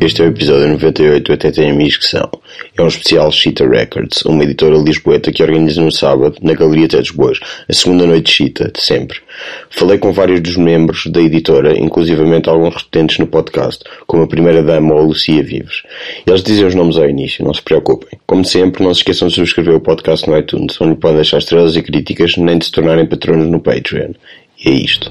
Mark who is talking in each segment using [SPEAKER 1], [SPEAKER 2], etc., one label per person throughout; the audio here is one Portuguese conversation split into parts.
[SPEAKER 1] Este é o episódio 98 do Até Tem Amigos que São. É um especial Chita Records, uma editora lisboeta que organiza no sábado, na Galeria Té dos Bois, a segunda noite de Chita, de sempre. Falei com vários dos membros da editora, inclusivamente alguns repetentes no podcast, como a primeira-dama ou a Lucia Vives. Eles dizem os nomes ao início, não se preocupem. Como sempre, não se esqueçam de subscrever o podcast no iTunes, onde podem deixar estrelas e críticas, nem de se tornarem patronos no Patreon. E é isto.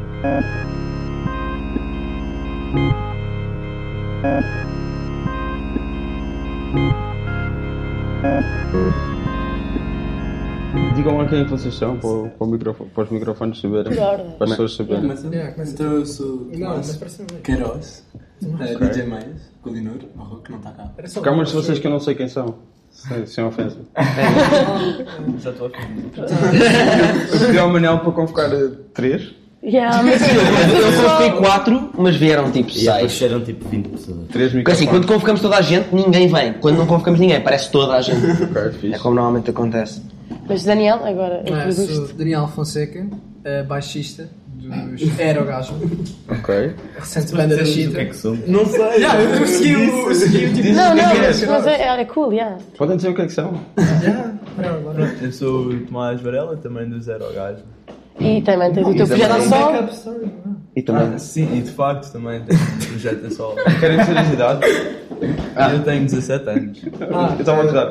[SPEAKER 2] Digam lá quem é que vocês são para os microfones saberem, para as pessoas saberem.
[SPEAKER 3] Então eu sou Queiroz, DJ Mais, Colinor, que não está cá.
[SPEAKER 2] Porque há muitos de vocês que eu não sei quem são, sem ofensa.
[SPEAKER 3] Já estou a ofender.
[SPEAKER 2] Eu pedi ao Manel para convocar 3.
[SPEAKER 4] Eu convoquei 4, mas vieram tipo 6.
[SPEAKER 5] E apareceram tipo 20 pessoas.
[SPEAKER 2] 3
[SPEAKER 4] Porque assim, quando convocamos toda a gente, ninguém vem. Quando não convocamos ninguém, parece toda a gente.
[SPEAKER 2] Okay,
[SPEAKER 4] É como normalmente acontece.
[SPEAKER 6] Mas Daniel, agora
[SPEAKER 7] sou Daniel Fonseca, baixista dos Aerogasmo.
[SPEAKER 2] Ok.
[SPEAKER 7] Recente banda da Chita.
[SPEAKER 5] O que é que somos?
[SPEAKER 7] Não sei. Eu segui o tipo.
[SPEAKER 6] Não, mas é cool, yeah.
[SPEAKER 2] Podem dizer o que é que são?
[SPEAKER 3] Eu sou o Tomás Varela, também do Zero Gasmo.
[SPEAKER 6] E também tens o teu projeto a sol.
[SPEAKER 4] E também.
[SPEAKER 3] Sim, e de facto também tenho um projeto a sol.
[SPEAKER 2] Querem dizer as idades?
[SPEAKER 3] Eu tenho 17 anos.
[SPEAKER 2] Eu estava a ajudar.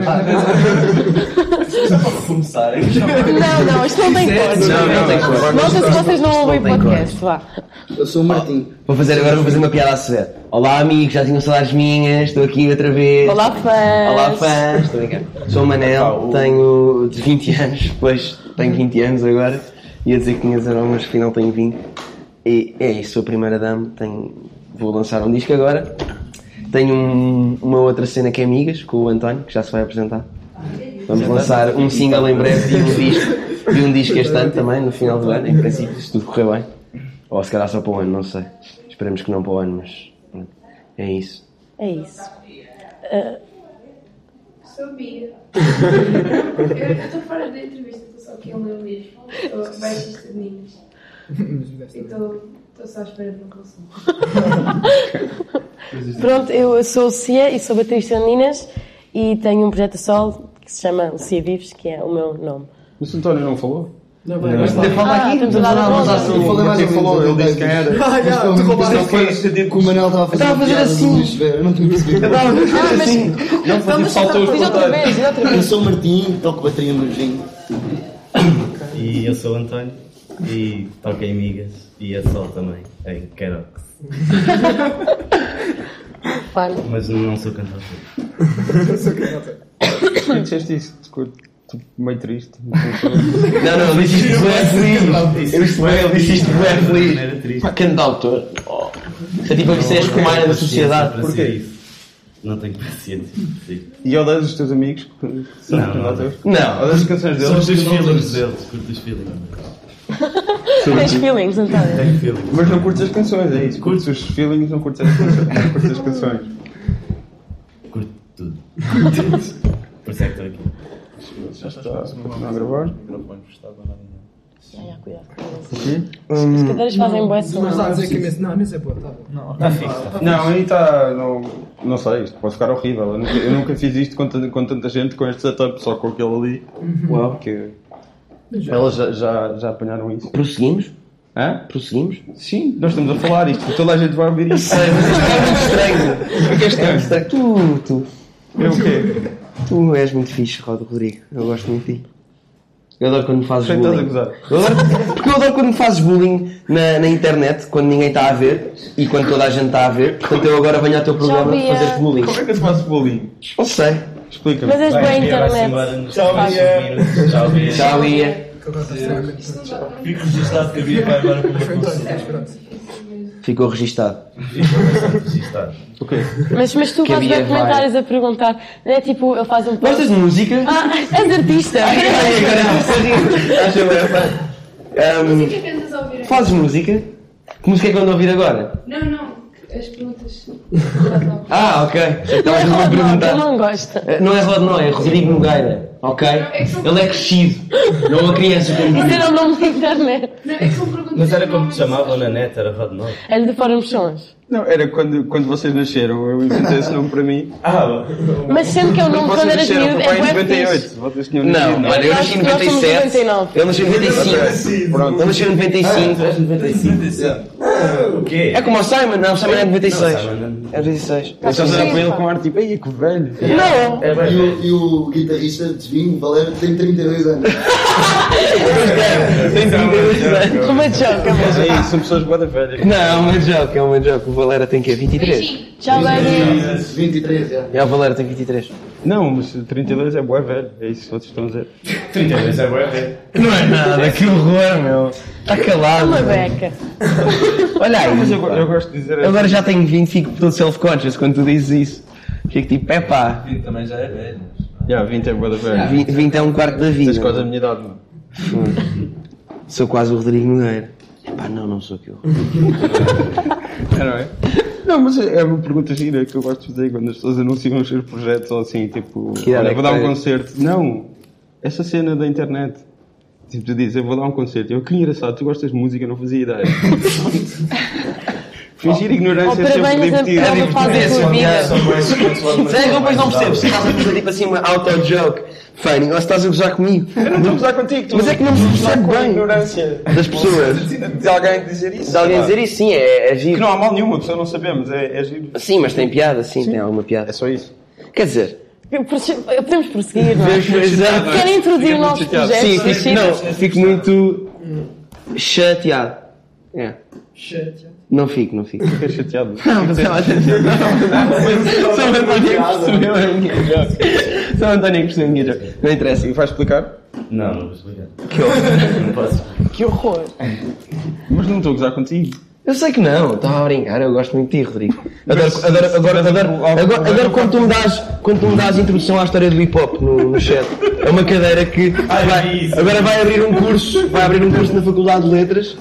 [SPEAKER 3] Só para recomeçar.
[SPEAKER 6] Não, isto não tem cor.
[SPEAKER 4] Não tem cor.
[SPEAKER 6] Nota se vocês não ouvem o podcast, vá.
[SPEAKER 7] Eu sou o Martim.
[SPEAKER 4] Agora vou fazer uma piada a severo. Olá amigos, já tinham saudades minhas, estou aqui outra vez.
[SPEAKER 6] Olá fãs.
[SPEAKER 4] Olá fãs, estou a brincar. Sou o Manel, tenho 20 anos, pois tenho 20 anos agora. Ia dizer que tinha 19, mas afinal tenho 20. E é isso, sou a primeira dama, vou lançar um disco agora. Tenho uma outra cena que é Amigas, com o António, que já se vai apresentar. Vamos lançar um single em breve e um disco este ano também, no final do ano, em princípio, se tudo correr bem. Ou se calhar só para o ano, não sei. Esperemos que não para o ano, mas é isso.
[SPEAKER 6] É isso.
[SPEAKER 8] Sou Bia. Eu estou fora da entrevista, estou só aqui ao meu mesmo. Estou baixista de meninas. E estou só à espera de uma relação.
[SPEAKER 6] Pronto, eu sou Lucia e sou baterista de meninas e tenho um projeto a solo que se chama Lucia Vives, que é o meu nome.
[SPEAKER 2] Mas o António não falou?
[SPEAKER 7] Não,
[SPEAKER 4] Fala aqui,
[SPEAKER 6] estamos a dar a volta.
[SPEAKER 2] Ele falou, ele disse quem era.
[SPEAKER 7] Tu roubaste
[SPEAKER 9] Que o Manel estava a fazer assim. Eu não tinha percebido.
[SPEAKER 2] Não, faltou os
[SPEAKER 6] Diz outra vez.
[SPEAKER 9] Eu sou o Martim, toco bateria no Gin.
[SPEAKER 5] E eu sou o António e toco em Migas e a Sol também, em Queiroz. Mas não sou cantor.
[SPEAKER 2] E disseste isso, estou meio triste.
[SPEAKER 4] Não, ele disse isto bem feliz. Ele disse isto bem feliz. Pá, cantautor. Isso é tipo a ser a escumalha da sociedade.
[SPEAKER 2] Porquê?
[SPEAKER 5] Não tenho paciência. Sim.
[SPEAKER 2] E odeias os teus amigos?
[SPEAKER 5] Não.
[SPEAKER 2] Odeias as canções
[SPEAKER 5] São
[SPEAKER 2] deles?
[SPEAKER 5] os feelings deles, curto os feelings.
[SPEAKER 6] Tens feelings, António?
[SPEAKER 5] Tenho feelings.
[SPEAKER 2] Mas não curtes as canções, é isso? Curtes os feelings, não curtes as canções.
[SPEAKER 5] Curto tudo. Por isso é que estou aqui.
[SPEAKER 2] Já está a gravar?
[SPEAKER 6] Cuidado com isso. As cadeiras fazem bué som.
[SPEAKER 7] Mas está a dizer que a mesa é boa, está bom.
[SPEAKER 2] Não, aí está. Não sei, isto pode ficar horrível. Eu nunca fiz isto com tanta gente, com este setup, só com aquele ali. Uau, que. Elas já apanharam isso.
[SPEAKER 4] Prosseguimos?
[SPEAKER 2] Hã?
[SPEAKER 4] Prosseguimos?
[SPEAKER 2] Sim, nós estamos a falar isto, toda a gente vai ouvir
[SPEAKER 4] Eu
[SPEAKER 2] isto.
[SPEAKER 4] sei, mas isto é muito estranho. É estranho. Tu.
[SPEAKER 2] É o quê?
[SPEAKER 4] Tu és muito fixe, Rodrigo. Eu gosto muito de ti. Eu adoro quando me fazes
[SPEAKER 2] Sei que estás a
[SPEAKER 4] bullying. Porque eu adoro quando me fazes bullying na internet, quando ninguém está a ver e quando toda a gente está a ver. Portanto, eu agora venho ao teu programa fazer bullying.
[SPEAKER 2] Como é que eu te faço bullying?
[SPEAKER 4] Não sei.
[SPEAKER 2] Explica-me.
[SPEAKER 6] Mas és boa internet.
[SPEAKER 5] Tchau, Bia.
[SPEAKER 4] Tchau, Ia.
[SPEAKER 3] Fico registado que a Bia vai agora para uma relação.
[SPEAKER 4] Ficou registado.
[SPEAKER 2] Ok.
[SPEAKER 6] Mas tu
[SPEAKER 4] Que
[SPEAKER 6] fazes
[SPEAKER 4] havia
[SPEAKER 6] comentários a perguntar. Não é tipo, ele faz um post.
[SPEAKER 4] Gostas de música?
[SPEAKER 6] És artista.
[SPEAKER 8] Música que andas a ouvir?
[SPEAKER 4] Fazes música? Que música é que eu ando a ouvir agora?
[SPEAKER 8] Não. As perguntas.
[SPEAKER 4] Ok.
[SPEAKER 6] Não é
[SPEAKER 4] Estavas-me a
[SPEAKER 6] Rod,
[SPEAKER 4] perguntar.
[SPEAKER 6] ele não gosta.
[SPEAKER 4] Não é Rod, não, é Rodrigo Nogueira. ok? Ele é crescido, não é uma criança como
[SPEAKER 6] Isso era o nome da internet.
[SPEAKER 8] Não, é que são perguntas.
[SPEAKER 5] Mas era como te chamavam na net, era Rod Nove.
[SPEAKER 6] Era de Fóruns Sons.
[SPEAKER 2] Não, era quando vocês nasceram, eu inventei esse nome para mim.
[SPEAKER 6] Mas sendo que é o nome
[SPEAKER 2] Quando
[SPEAKER 6] quando
[SPEAKER 2] vocês
[SPEAKER 6] eras
[SPEAKER 2] nasceram,
[SPEAKER 6] miúdo,
[SPEAKER 2] foi
[SPEAKER 6] é
[SPEAKER 2] em
[SPEAKER 6] bué
[SPEAKER 2] 98.
[SPEAKER 6] fixe.
[SPEAKER 2] Vocês tinham
[SPEAKER 4] Não,
[SPEAKER 2] nascido,
[SPEAKER 4] olha, eu nasci em
[SPEAKER 6] Nós somos
[SPEAKER 4] 97.
[SPEAKER 6] 99.
[SPEAKER 4] Ele nasceu em 95. Ele nasceu em 95.
[SPEAKER 5] O quê?
[SPEAKER 4] É como o Simon, não, o Simon é de 96.
[SPEAKER 5] Não, Simon não.
[SPEAKER 4] É de 96.
[SPEAKER 2] Eu estava a olhar para ele com ar tipo, ei, que velho.
[SPEAKER 6] Não!
[SPEAKER 9] E o guitarrista de Vinho, Valério, tem 32 anos.
[SPEAKER 4] Tem 32 anos.
[SPEAKER 6] Uma joke,
[SPEAKER 2] Mas é isso, são pessoas bué da velhas.
[SPEAKER 4] Não, é uma joke. O Valera tem quê? 23?
[SPEAKER 6] Tchau, baby.
[SPEAKER 9] 23, já.
[SPEAKER 4] É, o Valera tem 23.
[SPEAKER 2] Não, mas 32 é bué velho. É isso que vocês estão a dizer.
[SPEAKER 5] 32 é bué velho.
[SPEAKER 4] Não é nada, que horror, meu. Está calado.
[SPEAKER 6] Uma
[SPEAKER 4] meu.
[SPEAKER 6] beca.
[SPEAKER 4] Olha aí.
[SPEAKER 2] Mas eu gosto de dizer
[SPEAKER 4] Agora já tenho 20, fico todo self-conscious quando tu dizes isso. Fico tipo, epá,
[SPEAKER 3] 20 também já é velho.
[SPEAKER 2] Já, 20 é bué da velho.
[SPEAKER 4] 20 é um quarto da
[SPEAKER 2] Tens
[SPEAKER 4] vida.
[SPEAKER 2] quase a minha idade, mano.
[SPEAKER 4] Sou quase o Rodrigo Nogueira. Epá, não sou aquilo.
[SPEAKER 2] Não é? Não, mas é uma pergunta gira que eu gosto de fazer quando as pessoas anunciam os seus projetos ou assim, tipo,
[SPEAKER 4] Que idade
[SPEAKER 2] olha,
[SPEAKER 4] é
[SPEAKER 2] vou
[SPEAKER 4] que
[SPEAKER 2] dar um
[SPEAKER 4] tens?
[SPEAKER 2] concerto. Não, essa cena da internet. Tipo, tu dizes, eu vou dar um concerto. Eu, que engraçado, tu gostas de música, eu não fazia ideia. Fingir ignorância é sempre
[SPEAKER 6] parabéns
[SPEAKER 2] divertido.
[SPEAKER 6] a uma fase da tua vida.
[SPEAKER 4] Sei que depois não percebes se estás a fazer tipo assim uma auto-joke funny ou se estás a gozar comigo.
[SPEAKER 2] Eu não estou a gozar contigo, tu
[SPEAKER 4] Mas é que não se percebe
[SPEAKER 2] com a
[SPEAKER 4] bem
[SPEAKER 2] ignorância
[SPEAKER 4] das pessoas.
[SPEAKER 2] de alguém dizer isso.
[SPEAKER 4] De alguém dizer isso, sim, é
[SPEAKER 2] Que
[SPEAKER 4] giro.
[SPEAKER 2] não há mal nenhuma, a pessoa não sabemos, é giro.
[SPEAKER 4] Sim, mas tem piada, sim, tem alguma piada.
[SPEAKER 2] É só isso.
[SPEAKER 4] Quer dizer,
[SPEAKER 6] Podemos prosseguir, não é?
[SPEAKER 4] exato.
[SPEAKER 6] Querem introduzir
[SPEAKER 2] Fica muito
[SPEAKER 6] novos
[SPEAKER 2] chateado.
[SPEAKER 6] projetos?
[SPEAKER 4] Sim,
[SPEAKER 6] da China?
[SPEAKER 4] fico muito chateado. É. Não fico.
[SPEAKER 2] Fiquei chateado.
[SPEAKER 4] Não, mas ela São António percebeu a minha joke. São António percebeu a minha joke. Não interessa.
[SPEAKER 2] E vais explicar?
[SPEAKER 5] Não não vou explicar.
[SPEAKER 4] Que horror.
[SPEAKER 5] Não posso.
[SPEAKER 6] Que horror.
[SPEAKER 2] Mas não estou a gozar contigo.
[SPEAKER 4] Eu sei que não, estava a brincar, eu gosto muito de ti, Rodrigo. Adoro quando tu me dás introdução à história do hip hop no chat. É uma cadeira que agora vai abrir um curso na Faculdade de Letras.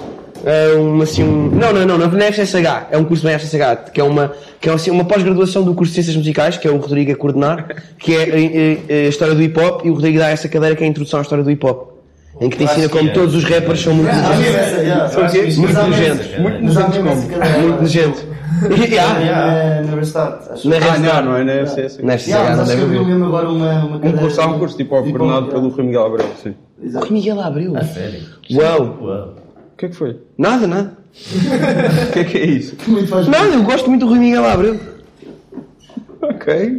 [SPEAKER 4] Não é FSH, é um curso na FSH, que é uma pós-graduação do curso de Ciências Musicais, que é o Rodrigo a coordenar, que é a história do hip hop, e o Rodrigo dá essa cadeira que é a introdução à história do hip hop. Em que te ensina como todos os rappers são muito nojentos. Muito nojentos. Muito nojentos.
[SPEAKER 9] Na Universidade.
[SPEAKER 2] Não é na FCS.
[SPEAKER 4] Na FCH
[SPEAKER 9] Mas
[SPEAKER 4] não
[SPEAKER 9] acho que
[SPEAKER 4] deve
[SPEAKER 9] eu
[SPEAKER 4] haver.
[SPEAKER 9] mesmo agora uma cadeira.
[SPEAKER 2] Há um curso tipo coordenado pelo Rui Miguel Abreu, sim.
[SPEAKER 4] O Rui Miguel Abreu.
[SPEAKER 5] Sério?
[SPEAKER 4] Uau.
[SPEAKER 5] Uau.
[SPEAKER 2] O que é que foi?
[SPEAKER 4] Nada.
[SPEAKER 2] O que é isso?
[SPEAKER 9] Muito faz
[SPEAKER 4] Nada, eu gosto muito do Rui Miguel Abreu.
[SPEAKER 2] Ok.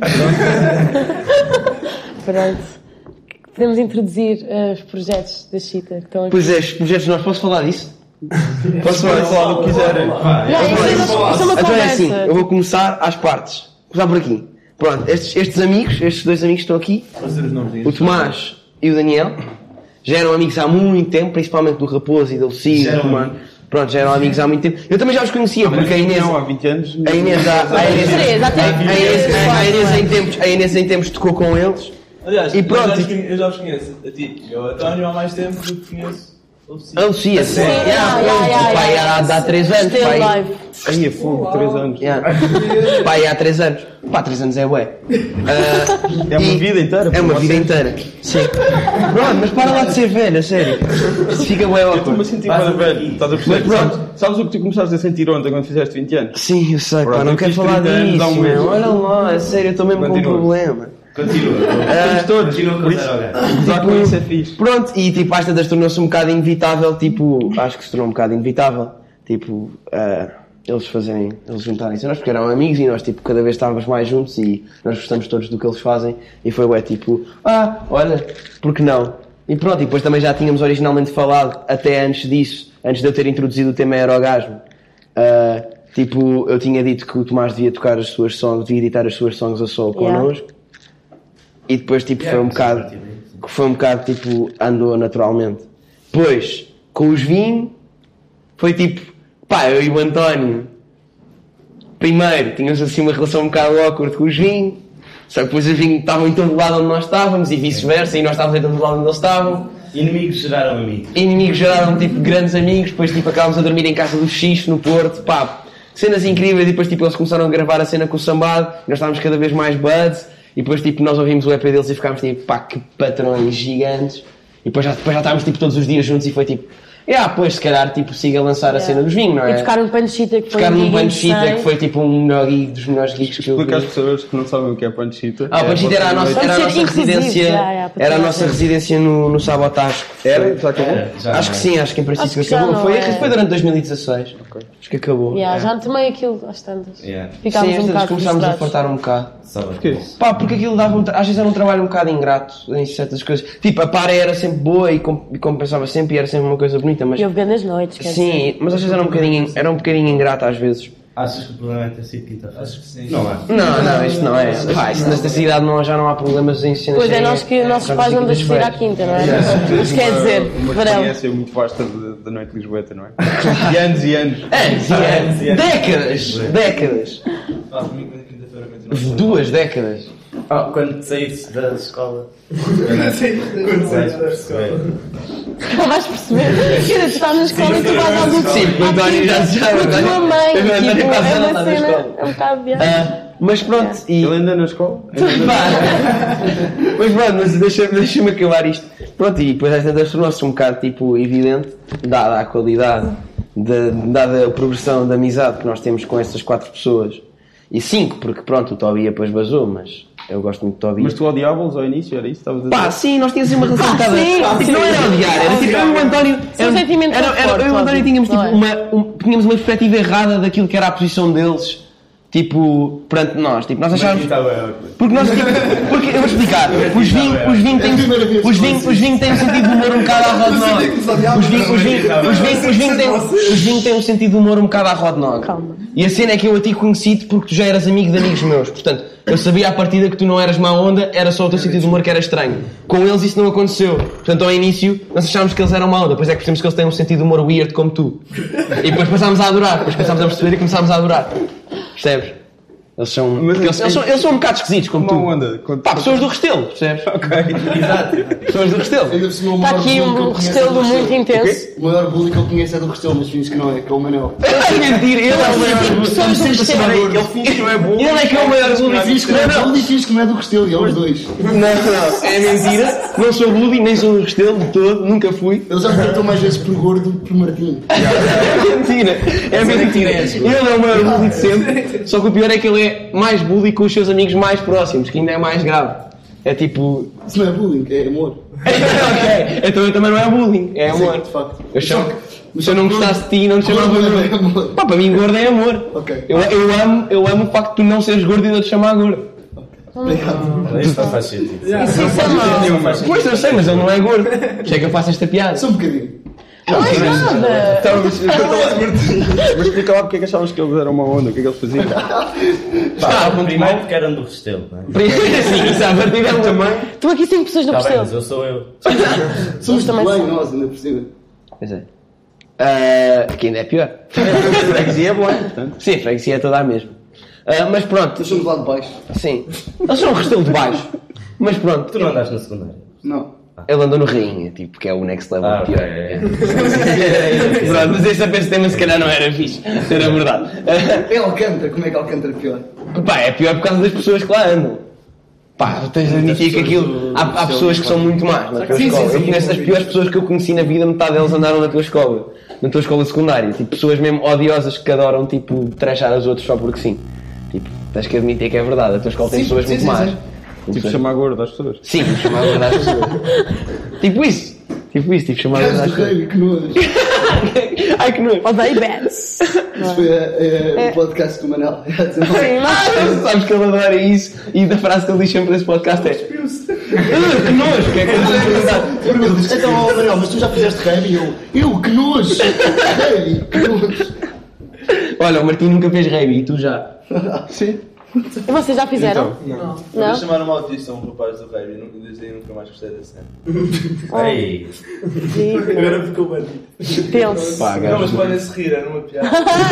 [SPEAKER 6] Pronto. Podemos introduzir os projetos da Chita que estão aqui.
[SPEAKER 4] Pois é, os projetos nós, posso falar disso? Posso falar
[SPEAKER 2] do que quiserem.
[SPEAKER 6] Não, isso é uma
[SPEAKER 4] Então é assim,
[SPEAKER 6] conversa.
[SPEAKER 4] eu vou começar às partes. Vou começar por aqui. Pronto, estes amigos, estes dois amigos que estão aqui, o Tomás e o Daniel, já eram amigos há muito tempo, principalmente do Raposo e da Lucia, do Tomás. Pronto, já eram amigos há muito tempo. Eu também já os conhecia, porque a Inês...
[SPEAKER 2] Não, há 20 anos.
[SPEAKER 4] A Inês em tempos tocou com eles.
[SPEAKER 3] Aliás,
[SPEAKER 4] E pronto.
[SPEAKER 3] eu já vos conheço. A ti e ao António há mais tempo do que conheço a
[SPEAKER 4] A Lucia, sim. Pai, há 3 anos.
[SPEAKER 6] Still
[SPEAKER 4] Pai.
[SPEAKER 6] live.
[SPEAKER 2] Aí é fogo, 3 anos.
[SPEAKER 4] Pai, há 3 anos. Pá, 3 anos é bué.
[SPEAKER 2] É uma vida inteira.
[SPEAKER 4] É uma vida inteira. Sim. Pronto, mas para lá de ser velho, a sério. Isto fica bué
[SPEAKER 2] Eu estou-me a
[SPEAKER 4] awkward.
[SPEAKER 2] sentir mais velho. Estás a perceber?
[SPEAKER 4] Mas pronto.
[SPEAKER 2] Sabes o que tu começaste a sentir ontem quando fizeste 20 anos?
[SPEAKER 4] Sim, eu sei, pá,
[SPEAKER 2] Pronto,
[SPEAKER 4] não
[SPEAKER 2] eu
[SPEAKER 4] quero
[SPEAKER 2] fiz
[SPEAKER 4] falar
[SPEAKER 2] 30 anos há
[SPEAKER 4] disso,
[SPEAKER 2] um mês.
[SPEAKER 4] meu. Olha lá, é sério, eu estou mesmo com um
[SPEAKER 2] Continua.
[SPEAKER 4] problema.
[SPEAKER 5] Continua.
[SPEAKER 2] Estamos todos.
[SPEAKER 5] Continua com
[SPEAKER 2] Por
[SPEAKER 5] o
[SPEAKER 2] isso,
[SPEAKER 5] Zé
[SPEAKER 2] gozar com isso é fixe.
[SPEAKER 4] Pronto, e tipo, às tantas tornou-se um bocado inevitável, tipo, acho que se tornou um bocado inevitável, tipo, eles juntarem-se a nós, porque eram amigos e nós, tipo, cada vez estávamos mais juntos e nós gostamos todos do que eles fazem e foi, ué, tipo, olha, por que não? E pronto, e depois também já tínhamos originalmente falado, até antes disso, antes de eu ter introduzido o tema Aerogasmo, tipo, eu tinha dito que o Tomás devia tocar as suas songs, devia editar as suas songs a solo connosco. E depois, tipo, foi um bocado, tipo, andou naturalmente. Depois, com os Vinho, foi tipo, pá, eu e o António, primeiro, tínhamos assim uma relação um bocado awkward com os Vinho, só que depois os Vinho estavam em todo lado onde nós estávamos e vice-versa, e nós estávamos em todo lado onde eles estavam.
[SPEAKER 5] Inimigos geraram amigos.
[SPEAKER 4] Inimigos geraram, tipo, grandes amigos, depois, tipo, acabámos a dormir em casa do X, no Porto, pá, cenas incríveis, e depois, tipo, eles começaram a gravar a cena com o Sambado, nós estávamos cada vez mais buds. e depois tipo nós ouvimos o EP deles e ficámos tipo, pá, que patrões gigantes, e depois já estávamos tipo todos os dias juntos e foi tipo, pois se calhar tipo siga a lançar a cena dos vinhos, não é?
[SPEAKER 6] E tocar um Panchita que foi
[SPEAKER 4] que foi tipo um melhor gig dos melhores gigs que eu vi.
[SPEAKER 2] Explica às pessoas que não sabem o que é Panchita.
[SPEAKER 4] O Panchita era a nossa residência, era a nossa residência no Sabotage.
[SPEAKER 2] Era? Já acabou?
[SPEAKER 4] Acho que sim, acho que em princípio acabou. Foi durante 2016. Acho que acabou.
[SPEAKER 6] Já tomei aquilo às tantas.
[SPEAKER 4] Sim, um bocado começámos a fartar um bocado.
[SPEAKER 2] Porquê?
[SPEAKER 4] Pá, porque aquilo dava às vezes era um trabalho um bocado ingrato em certas coisas. Tipo, a para era sempre boa e compensava sempre e era sempre uma coisa bonita, mas...
[SPEAKER 6] E houve grandes noites,
[SPEAKER 4] sim, mas às vezes era um bocadinho ingrato às vezes.
[SPEAKER 5] Achas que o problema é ter sido quinta-feira?
[SPEAKER 3] Acho que sim.
[SPEAKER 5] Não é?
[SPEAKER 4] Não, isto não é. Pá, isto nesta cidade já não há problemas em cenas.
[SPEAKER 6] Pois é, nós que nossos pais não deixam de ir à quinta, não é? Mas quer dizer,
[SPEAKER 2] uma experiência muito vasta da noite lisboeta, não é? De anos e anos.
[SPEAKER 4] Décadas.
[SPEAKER 3] Comigo na quinta-feira continua.
[SPEAKER 4] 2 décadas.
[SPEAKER 5] Quando saísse da escola.
[SPEAKER 6] não vais perceber. Tu estás na escola e tu vais ao grupo.
[SPEAKER 4] Sim, o António já
[SPEAKER 6] Com a tua mãe,
[SPEAKER 4] o António
[SPEAKER 6] tipo,
[SPEAKER 4] quase
[SPEAKER 6] é
[SPEAKER 4] não
[SPEAKER 6] uma
[SPEAKER 4] está na
[SPEAKER 6] cena,
[SPEAKER 4] escola.
[SPEAKER 6] é um bocado de
[SPEAKER 4] Mas pronto,
[SPEAKER 2] Ele anda na escola?
[SPEAKER 4] Mas pronto, mas deixa-me acabar isto. Pronto, e depois às vezes tornou-se um bocado tipo evidente, dada a qualidade, dada a progressão da amizade que nós temos com estas 4 pessoas. E 5, porque pronto, o Tobias depois vazou, mas eu gosto muito do Tobias.
[SPEAKER 2] Mas tu odiavas ao início, era isso? Estavas a dizer?
[SPEAKER 4] Pá, sim, nós tínhamos uma relação bocada.
[SPEAKER 6] sim,
[SPEAKER 4] Não era odiar, era tipo, eu e o António.
[SPEAKER 6] São sentimentos
[SPEAKER 4] Eu e o António tínhamos tipo tínhamos uma perspectiva errada daquilo que era a posição deles. Tipo, perante nós. Tipo, nós achávamos. Porque nós, tipo, porque eu vou explicar. Os vinhos têm um sentido de humor um bocado à Rodnog. Os vinhos têm um sentido de humor um bocado à Rodnog. E a cena é que eu a ti conheci-te porque tu já eras amigo de amigos meus. Portanto, eu sabia à partida que tu não eras má onda, era só o teu sentido de humor que era estranho. Com eles isso não aconteceu. Portanto, ao início, nós achávamos que eles eram má onda. Depois é que percebemos que eles têm um sentido de humor weird como tu. E depois passámos a adorar. Depois começámos a perceber e começámos a adorar. Percebes? Eles são um bocado esquisitos, como tu.
[SPEAKER 2] Onda,
[SPEAKER 4] pá, pessoas do Restelo, percebes?
[SPEAKER 2] Ok.
[SPEAKER 4] Exato. Pessoas do Restelo.
[SPEAKER 6] Está aqui um Restelo muito intenso.
[SPEAKER 9] O maior bullying que eu conheço é do Restelo, mas fins que não é, que é o Manel.
[SPEAKER 4] É mentira, ele é o maior bullying.
[SPEAKER 2] Ele finge que não é bullying.
[SPEAKER 4] Ele é que é o maior bullying.
[SPEAKER 9] Fins que não é bullying e fins que não é do Restelo, e é os dois.
[SPEAKER 4] Não, é mentira. Não sou bullying, nem sou do Restelo de todo, nunca fui.
[SPEAKER 9] Ele já me tratou mais vezes por gordo que por Martim.
[SPEAKER 4] É mentira. Ele é o maior bullying de sempre. Só que o pior é que ele é mais bullying com os seus amigos mais próximos, que ainda é mais grave. É tipo.
[SPEAKER 9] Isso não é bullying, é amor.
[SPEAKER 4] Ok, então também não é bullying, é amor.
[SPEAKER 9] Sim, de facto.
[SPEAKER 4] Se eu não gostasse de ti, não te chamava gordo. Pá, para mim gordo é amor.
[SPEAKER 9] Ok.
[SPEAKER 4] Eu amo o facto de tu não seres gordo e de eu te chamar gordo.
[SPEAKER 9] Obrigado.
[SPEAKER 5] Isso não faz sentido.
[SPEAKER 6] Isso é mau.
[SPEAKER 4] Pois eu sei, mas ele não é gordo. Já que eu faço esta piada.
[SPEAKER 9] Só um bocadinho.
[SPEAKER 6] Não é nada.
[SPEAKER 2] Mas explica lá porque é que achavas que eles eram uma onda, o que é que eles faziam?
[SPEAKER 5] Primeiro porque eram do Restelo, não é?
[SPEAKER 4] Sim, isso à partida é também.
[SPEAKER 6] Estou aqui 5 pessoas no
[SPEAKER 5] Está bem, mas
[SPEAKER 6] Restelo.
[SPEAKER 5] eu sou eu.
[SPEAKER 9] Somos
[SPEAKER 6] também
[SPEAKER 9] bem,
[SPEAKER 6] são.
[SPEAKER 9] nós, ainda por cima.
[SPEAKER 4] Pois é. Aqui ainda é pior. A freguesia é boa, portanto. Sim, a freguesia é toda a mesma. Mas pronto.
[SPEAKER 9] Nós somos lá de baixo.
[SPEAKER 4] Sim. Eles são um Restelo de baixo. Mas pronto.
[SPEAKER 5] Tu não andaste na secundária?
[SPEAKER 9] Não.
[SPEAKER 4] Ele andou no Rainha, tipo, que é o next level pior.
[SPEAKER 5] ok.
[SPEAKER 4] Pronto, mas esse tema se calhar não era fixe. Era verdade.
[SPEAKER 9] É Alcântara, como é que Alcântara é pior?
[SPEAKER 4] Pá, é pior por causa das pessoas que lá andam. Pá, tens de admitir que aquilo. Há pessoas que são muito más na tua escola. Eu conheço as piores pessoas que eu conheci na vida, metade delas andaram na tua escola. Na tua escola secundária. Tipo, pessoas mesmo odiosas que adoram, tipo, trashar os outros só porque sim. Tipo, tens que admitir que é verdade. A tua escola tem pessoas muito más.
[SPEAKER 2] Tipo, chamar gordo às pessoas.
[SPEAKER 4] Sim, chamar gordo às pessoas. Tipo isso, chamar gordo às pessoas.
[SPEAKER 9] Que nojo.
[SPEAKER 4] Ai que nojo.
[SPEAKER 6] Odeio bets.
[SPEAKER 9] Isso foi o podcast com o Manel.
[SPEAKER 4] Sabes que ele adora isso e da frase que ele diz sempre nesse podcast é que nojo, que é que
[SPEAKER 9] Perguntas, então, Manel, mas tu já fizeste rugby? Eu, que nojo. Rugby, que nojo.
[SPEAKER 4] Olha, o Martim nunca fez rugby e tu já.
[SPEAKER 9] Sim.
[SPEAKER 6] E vocês já fizeram?
[SPEAKER 3] Não.
[SPEAKER 6] Não?
[SPEAKER 3] Vou chamar uma autista a um rapaz do rugby. Desde aí nunca mais gostei da cena.
[SPEAKER 5] Ei,
[SPEAKER 3] Agora ficou bandido.
[SPEAKER 6] Tenso.
[SPEAKER 3] Não, mas podem-se rir, era uma piada.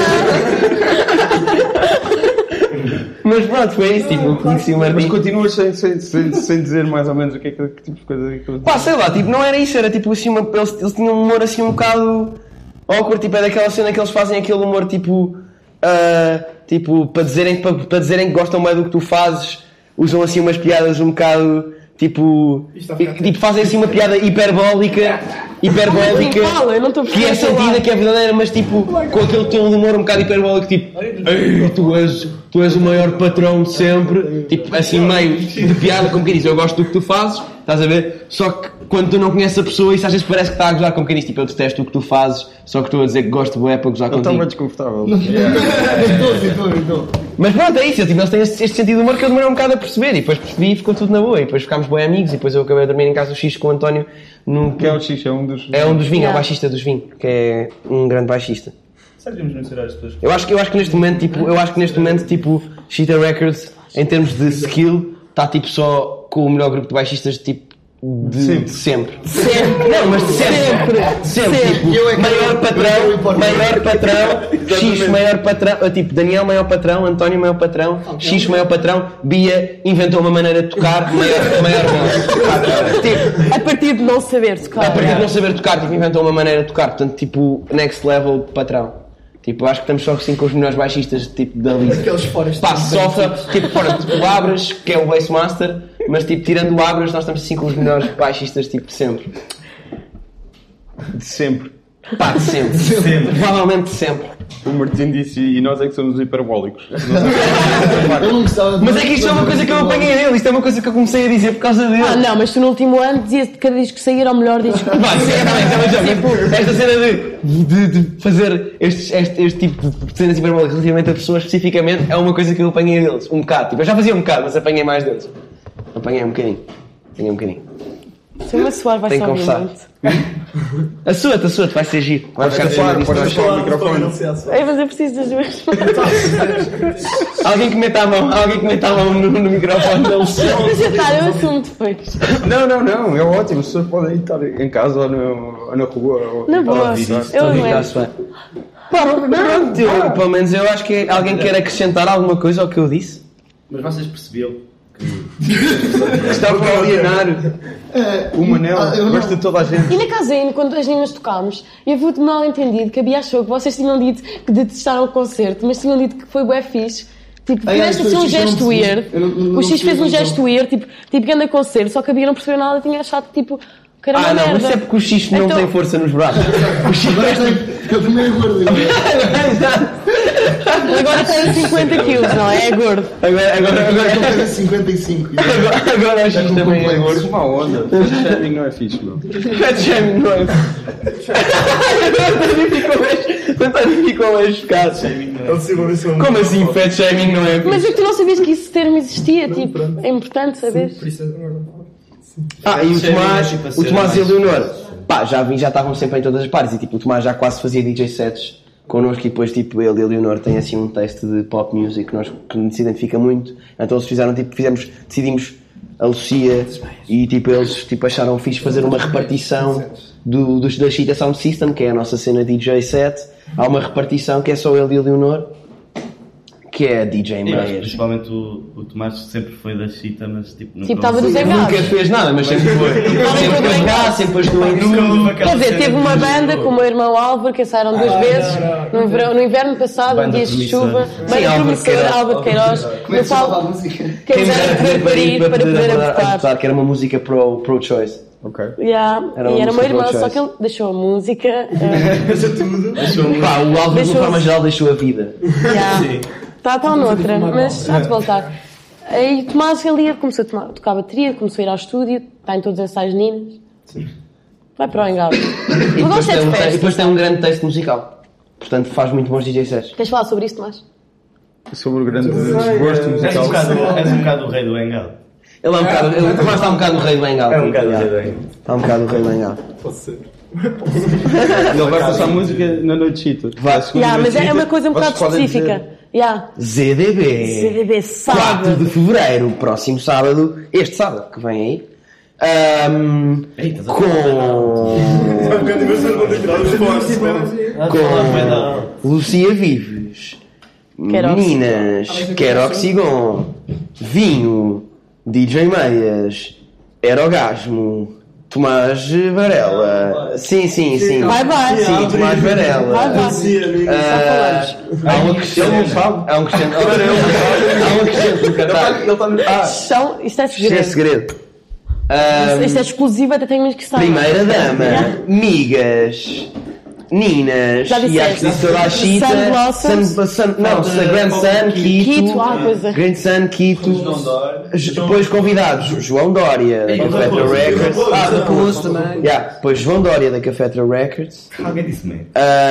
[SPEAKER 4] Mas pronto, foi isso, tipo, eu conheci o
[SPEAKER 2] Mas
[SPEAKER 4] Martim.
[SPEAKER 2] continuas sem dizer mais ou menos o que é que tipo de coisa que
[SPEAKER 4] Pá, sei lá, tipo, não era isso, era tipo assim, eles tinham um humor assim um bocado awkward, tipo, é daquela cena que eles fazem aquele humor tipo, tipo, para dizerem que gostam bem do que tu fazes, usam assim umas piadas um bocado tipo fazem assim uma piada hiperbólica
[SPEAKER 6] eu não estou a
[SPEAKER 4] que é sentida, que é verdadeira, mas tipo com aquele tom de humor um bocado hiperbólico, tipo ei, tu és o maior patrão de sempre, tipo assim meio de piada, como quem diz, eu gosto do que tu fazes, estás a ver? Só que quando tu não conheces a pessoa, isso às vezes parece que está a gozar, como quem diz, tipo eu detesto o que tu fazes, só que estou a dizer que gosto de bué para gozar contigo.
[SPEAKER 2] Estou muito desconfortável.
[SPEAKER 4] Mas pronto, é isso, eles têm este sentido de humor que eu demorei um bocado a perceber, e depois percebi e ficou tudo na boa, e depois ficámos bem amigos, e depois eu acabei a dormir em casa do Xixo com o António.
[SPEAKER 2] Que é o Xixo? É um dos
[SPEAKER 4] Vinhos, é o baixista dos Vinhos, que é um grande baixista.
[SPEAKER 5] Será que devemos mencionar as pessoas?
[SPEAKER 4] Eu acho que neste momento, tipo, Cheetah Records, em termos de skill, está tipo só com o melhor grupo de baixistas, tipo, de sempre. Não, mas de sempre. Tipo, maior patrão, X maior patrão, tipo, Daniel maior patrão, António maior patrão, X maior patrão, Bia inventou uma maneira de tocar, maior voz.
[SPEAKER 6] Tipo, a partir de não saber tocar.
[SPEAKER 4] Tipo, inventou uma maneira de tocar, portanto, tipo, next level patrão. Tipo, acho que estamos só assim com os melhores baixistas, tipo, da lista.
[SPEAKER 7] Aqueles fora.
[SPEAKER 4] Sofra, tipo, fora, tipo, o Abras, que é o Bassmaster, mas, tipo, tirando o Abras, nós estamos assim com os melhores baixistas, tipo, de sempre.
[SPEAKER 2] De sempre.
[SPEAKER 4] Pá, de sempre. Provavelmente de sempre.
[SPEAKER 2] O Martim disse, e nós é que somos hiperbólicos.
[SPEAKER 9] Eu não gostava de...
[SPEAKER 4] Mas é que isto é uma coisa que eu apanhei dele, isto é uma coisa que eu comecei a dizer por causa dele.
[SPEAKER 6] Ah, não, mas tu no último ano dizias que cada disco que sair era o melhor disco.
[SPEAKER 4] Esta cena de fazer este tipo de cenas hiperbólicas relativamente a pessoas especificamente é uma coisa que eu apanhei deles, um bocado. Tipo, eu já fazia um bocado, mas apanhei mais deles. Apanhei um bocadinho.
[SPEAKER 6] Se uma suar vai ser muito.
[SPEAKER 4] A sua vai ser giro. Vai ficar
[SPEAKER 2] Podes falar o microfone.
[SPEAKER 6] Mas eu preciso das duas.
[SPEAKER 4] Alguém que meta a mão no microfone dele.
[SPEAKER 6] Mas já está, eu assumo depois.
[SPEAKER 2] Não, é ótimo. As pessoas podem estar em casa ou na rua.
[SPEAKER 6] Na boa, eu
[SPEAKER 4] aguento. Pelo menos eu acho que alguém quer acrescentar alguma coisa ao que eu disse.
[SPEAKER 5] Mas vocês perceberam
[SPEAKER 4] está para alienar
[SPEAKER 2] o Manel, gosta de toda a gente.
[SPEAKER 6] E na Casino, quando as meninas tocámos, eu fui mal entendido que a Bia achou que vocês tinham dito que detestaram o concerto, mas tinham dito que foi bué fixe. Tipo, fizeste assim um gesto weird. O X fez um gesto weird, tipo grande concerto, só que a Bia não percebeu nada e tinha achado tipo que era uma merda.
[SPEAKER 4] Mas é porque o X não tem força nos braços. O X
[SPEAKER 9] é o primeiro gordo.
[SPEAKER 6] Agora tem 50 quilos, não é? É gordo.
[SPEAKER 9] Agora tem 55.
[SPEAKER 4] Agora o X também é gordo.
[SPEAKER 2] Uma onda. Fat shaming não é fixe, meu.
[SPEAKER 4] Fat shaming não é fixe. António ficou mais chocado. Como assim fat shaming não é fixe?
[SPEAKER 6] Mas é que tu não sabias que esse termo existia, tipo, é importante saber.
[SPEAKER 4] E o Tomás e a Leonor, pá, já estavam sempre em todas as partes, e tipo, o Tomás já quase fazia DJ sets connosco, e depois tipo, ele e a Leonor têm assim um teste de pop music que nos identifica muito, então eles fizeram, tipo, decidimos a Lucia, e tipo, eles tipo, acharam fixe fazer uma repartição da Cheetah Sound System, que é a nossa cena DJ set, há uma repartição que é só ele e a Leonor, que é a DJ Meias.
[SPEAKER 5] Principalmente o Tomás sempre foi da Cheetah, mas tipo...
[SPEAKER 6] Estava dos engados.
[SPEAKER 4] Nunca fez nada, mas sempre foi. Sempre ajudou em tudo.
[SPEAKER 6] Quer dizer, teve uma banda com o meu irmão Álvaro, que ensaiaram 2 vezes, no inverno passado, em dias de chuva. Bem promissora, Álvaro de Queiroz.
[SPEAKER 9] Como se chamava a música?
[SPEAKER 6] Quem quiser poder parir para poder apertar.
[SPEAKER 4] Que era uma música pro-choice.
[SPEAKER 2] Ok.
[SPEAKER 6] E era o meu irmão, só que ele deixou a música.
[SPEAKER 9] Deixou tudo.
[SPEAKER 4] O Álvaro, de forma geral, deixou a vida.
[SPEAKER 6] Está noutra, mas há de voltar. E o Tomás, ele começou a tocar bateria, começou a ir ao estúdio, está em todos os ensaios Ninas. Vai para o engalo.
[SPEAKER 4] E depois tem um grande texto musical. Portanto, faz muito bons DJ sets.
[SPEAKER 6] Queres falar sobre isso, Tomás?
[SPEAKER 2] Sobre o grande desgosto musical.
[SPEAKER 5] És um bocado o rei do engalo.
[SPEAKER 4] Ele é um bocado, o Tomás está um bocado o rei do engalo.
[SPEAKER 5] É um bocado o rei do engalo.
[SPEAKER 4] Está um bocado o rei do engalo.
[SPEAKER 7] Pode ser.
[SPEAKER 2] Ele vai passar música na noite Cheetah.
[SPEAKER 6] Mas é uma coisa um bocado específica.
[SPEAKER 4] ZDB
[SPEAKER 6] sábado
[SPEAKER 4] 4 de Fevereiro, próximo sábado, este sábado que vem aí, com Lucia Vives, Meninas, Queroxigon, Vinho, DJ Meias, Erogasmo, Tomás Varela. Sim.
[SPEAKER 6] Vai.
[SPEAKER 4] Sim, Tomás Varela.
[SPEAKER 6] Vai.
[SPEAKER 4] Há uma questão. Há um questão do Qatar.
[SPEAKER 6] Isto é
[SPEAKER 4] Isto é segredo.
[SPEAKER 6] Isto é exclusivo, até tenho que estar.
[SPEAKER 4] Primeira dama, migas, ninas,
[SPEAKER 6] já
[SPEAKER 4] e acho que disse toda a chita. Grandson, Quito. Grandson, Quito. Depois convidados, João Dória, da Cafetra Records.
[SPEAKER 3] Da Pulse também.
[SPEAKER 4] Depois João Dória, da Cafetra Records.
[SPEAKER 5] Alguém disse mesmo.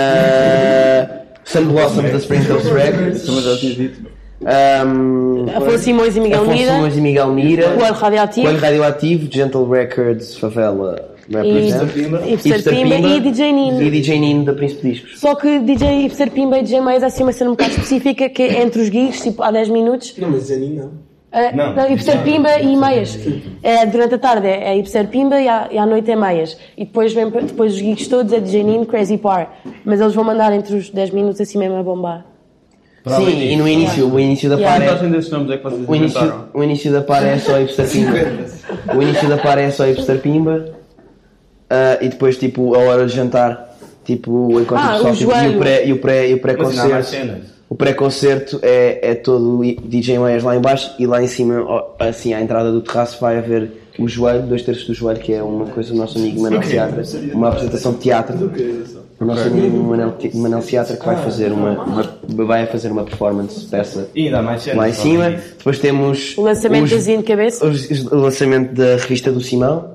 [SPEAKER 4] Sun Blossoms, da Spring Coast Records.
[SPEAKER 2] Como já tinha dito.
[SPEAKER 6] Afonso Simões e Miguel Mira. Coelho
[SPEAKER 4] Radioativo, Gentle Records, Favela.
[SPEAKER 6] Hipster Pimba e DJ Nino.
[SPEAKER 4] E DJ Nino da Príncipe Discos.
[SPEAKER 6] Só que DJ Hipster Pimba e DJ Meias é assim uma cena um bocado específica, que é entre os gigs, tipo há 10 minutos.
[SPEAKER 3] Não, mas DJ Nino
[SPEAKER 6] não. Hipster Pimba e Meias. Durante a tarde é Hipster Pimba e à noite é Meias. E depois os gigs todos é DJ Nino, Crazy Par. Mas eles vão mandar entre os 10 minutos assim mesmo a bombar.
[SPEAKER 4] Sim, e no início da par
[SPEAKER 2] o
[SPEAKER 4] início da par é só Hipster Pimba. O início da par é só Hipster Pimba. E depois tipo a hora de jantar, tipo enquanto o pessoal e o pré-concerto. O pré-concerto é todo DJ Meias lá em baixo e lá em cima, assim à entrada do terraço, vai haver o joelho, 2/3 do joelho, que é uma coisa do nosso amigo Manel Seatra, uma apresentação de teatro. O nosso amigo Manel Seatra que vai fazer uma performance peça lá em cima. Depois temos
[SPEAKER 6] o lançamento do Zinho de Cabeça,
[SPEAKER 4] o lançamento da revista do Simão.